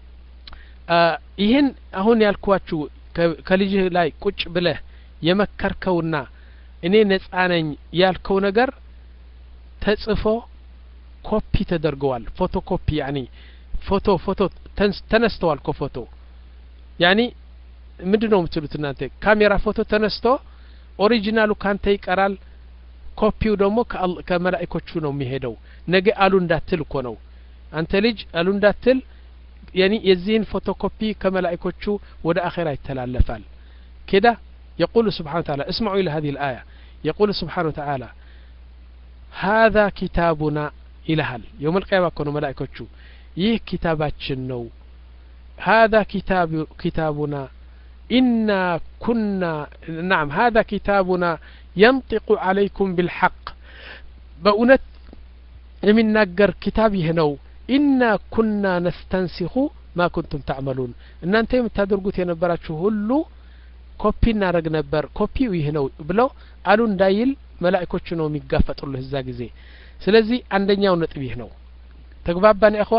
ይህን አሁን ያልኳችሁ ከልጅህ ላይ ቁጭ ብለህ የመከርከውና እኔ ነፃ ነኝ ያልከው ነገር ተጽፎ ኮፒ ተደርገዋል ፎቶኮፒ ያኒ ፎቶ ፎቶ ተነስተዋል ኮፎቶ ያኒ ምንድነው የምትሉት እናንተ ካሜራ ፎቶ ተነስቶ ኦሪጂናሉ ካንተ ይቀራል ኮፒው ደግሞ ከመላእክቶቹ ነው የሚሄደው ነገ አሉ እንዳትል እኮ ነው አንተ ልጅ አሉ እንዳትል ያኒ የዚህን ፎቶኮፒ ከመላእክቶቹ ወደ አኺራ ይተላለፋል كده يقول سبحانه وتعالى اسمعوا إلى هذه الآية يقول سبحانه وتعالى هذا كتابنا إلهال يوم القيامة كونوا ملائكة يه كتاباتشن نو هذا كتاب كتابنا إنا كنا نعم هذا كتابنا ينطق عليكم بالحق بأونت من نقر كتابه نو إنا كنا نستنسخ ما كنتم تعملون إن أنتم تدرقوا ينبراتشو هلو ኮፒ እናረግ ነበር ኮፒው ይሄ ነው ብለው አሉ እንዳይል መላእክቶቹ ነው የሚጋፈጡልህ እዛ ጊዜ ስለዚህ አንደኛው ነጥብ ይህ ነው ተግባባን እخوا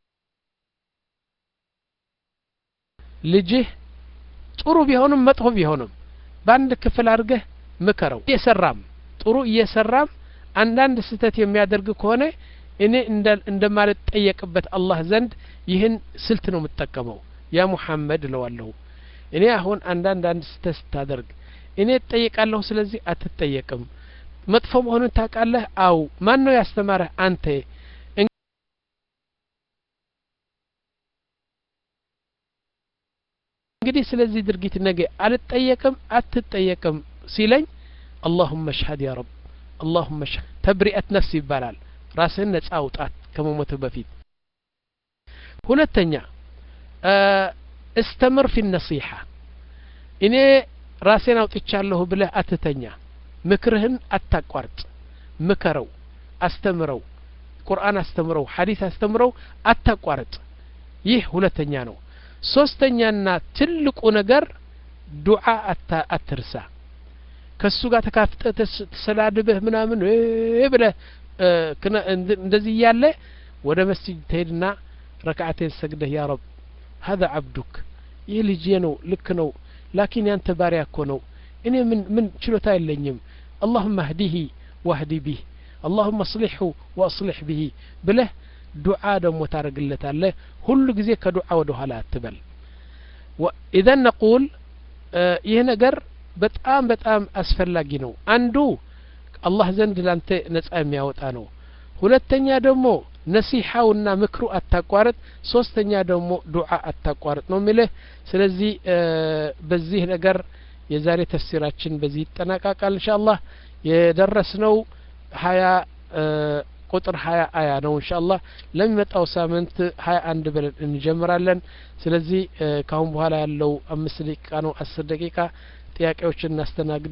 ልጅህ ጥሩ ቢሆንም መጥፎ ቢሆንም ባንድ ክፍል አድርገህ ምከረው እየሰራም ጥሩ እየሰራም አንዳንድ ስተት የሚያደርግ ከሆነ እኔ እንደማለት ጠየቅበት አላህ ዘንድ ይህን ስልት ነው የምትጠቀመው ያ ሙሐመድ ለዋለሁ እኔ አሁን አንዳንድ አንድ ስተት ታደርግ እኔ ጠይቃለሁ ስለዚህ አትጠየቅም መጥፎ መሆኑን ታውቃለህ አው ማን ነው ያስተማረህ አንተ እንግዲህ ስለዚህ ድርጊት ነገ አልጠየቅም አትጠየቅም ሲለኝ اللهم اشهد يا رب اللهم اشهد تبرئة نفسي ይባላል ራስህን ነፃ አውጣት ከመሞት በፊት ሁለተኛ استمر في النصيحة እኔ ራሴን አውጥቻለሁ ብለህ አትተኛ ምክርህን አታቋርጥ ምከረው አስተምረው ቁርአን አስተምረው ሐዲስ አስተምረው አታቋርጥ ይህ ሁለተኛ ነው ሶስተኛና ትልቁ ነገር ዱዓ አትርሳ ከሱ ጋር ተካፍተህ ተሰላድበህ ምናምን ብለህ እንደዚህ ያለ ወደ መስጂድ ትሄድና ረካዓተን ሰግደህ ያ ረብ هذا عبدك ይህ ልጅ ነው ልክ ነው لكن ያንተ ባሪያ እኮ ነው እኔ ምን ምን ችሎታ የለኝም اللهم اهديه واهدي به اللهم اصلحه واصلح به ብለህ ዱዓ ደሞ ታረግለታለህ ሁሉ ጊዜ ከዱዓ ወደ ኋላ አትበል واذا نقول ይህ ነገር በጣም በጣም አስፈላጊ ነው አንዱ አላህ ዘንድ ላንተ ነፃ የሚያወጣ ነው ሁለተኛ ደግሞ ነሲሐውና ምክሩ አታቋርጥ ሶስተኛ ደግሞ ዱዓ አታቋርጥ ነው የሚለው ስለዚህ በዚህ ነገር የዛሬ ተፍሲራችን በዚህ ይጠናቀቃል ኢንሻአላህ የደረስነው ሀያ ቁጥር ሀያ አያ ነው ኢንሻአላህ ለሚመጣው ሳምንት ሀያ አንድ ብለን እንጀምራለን ስለዚህ ካሁን በኋላ ያለው አምስት ደቂቃ ነው አስር ደቂቃ ጥያቄዎችን እናስተናግድ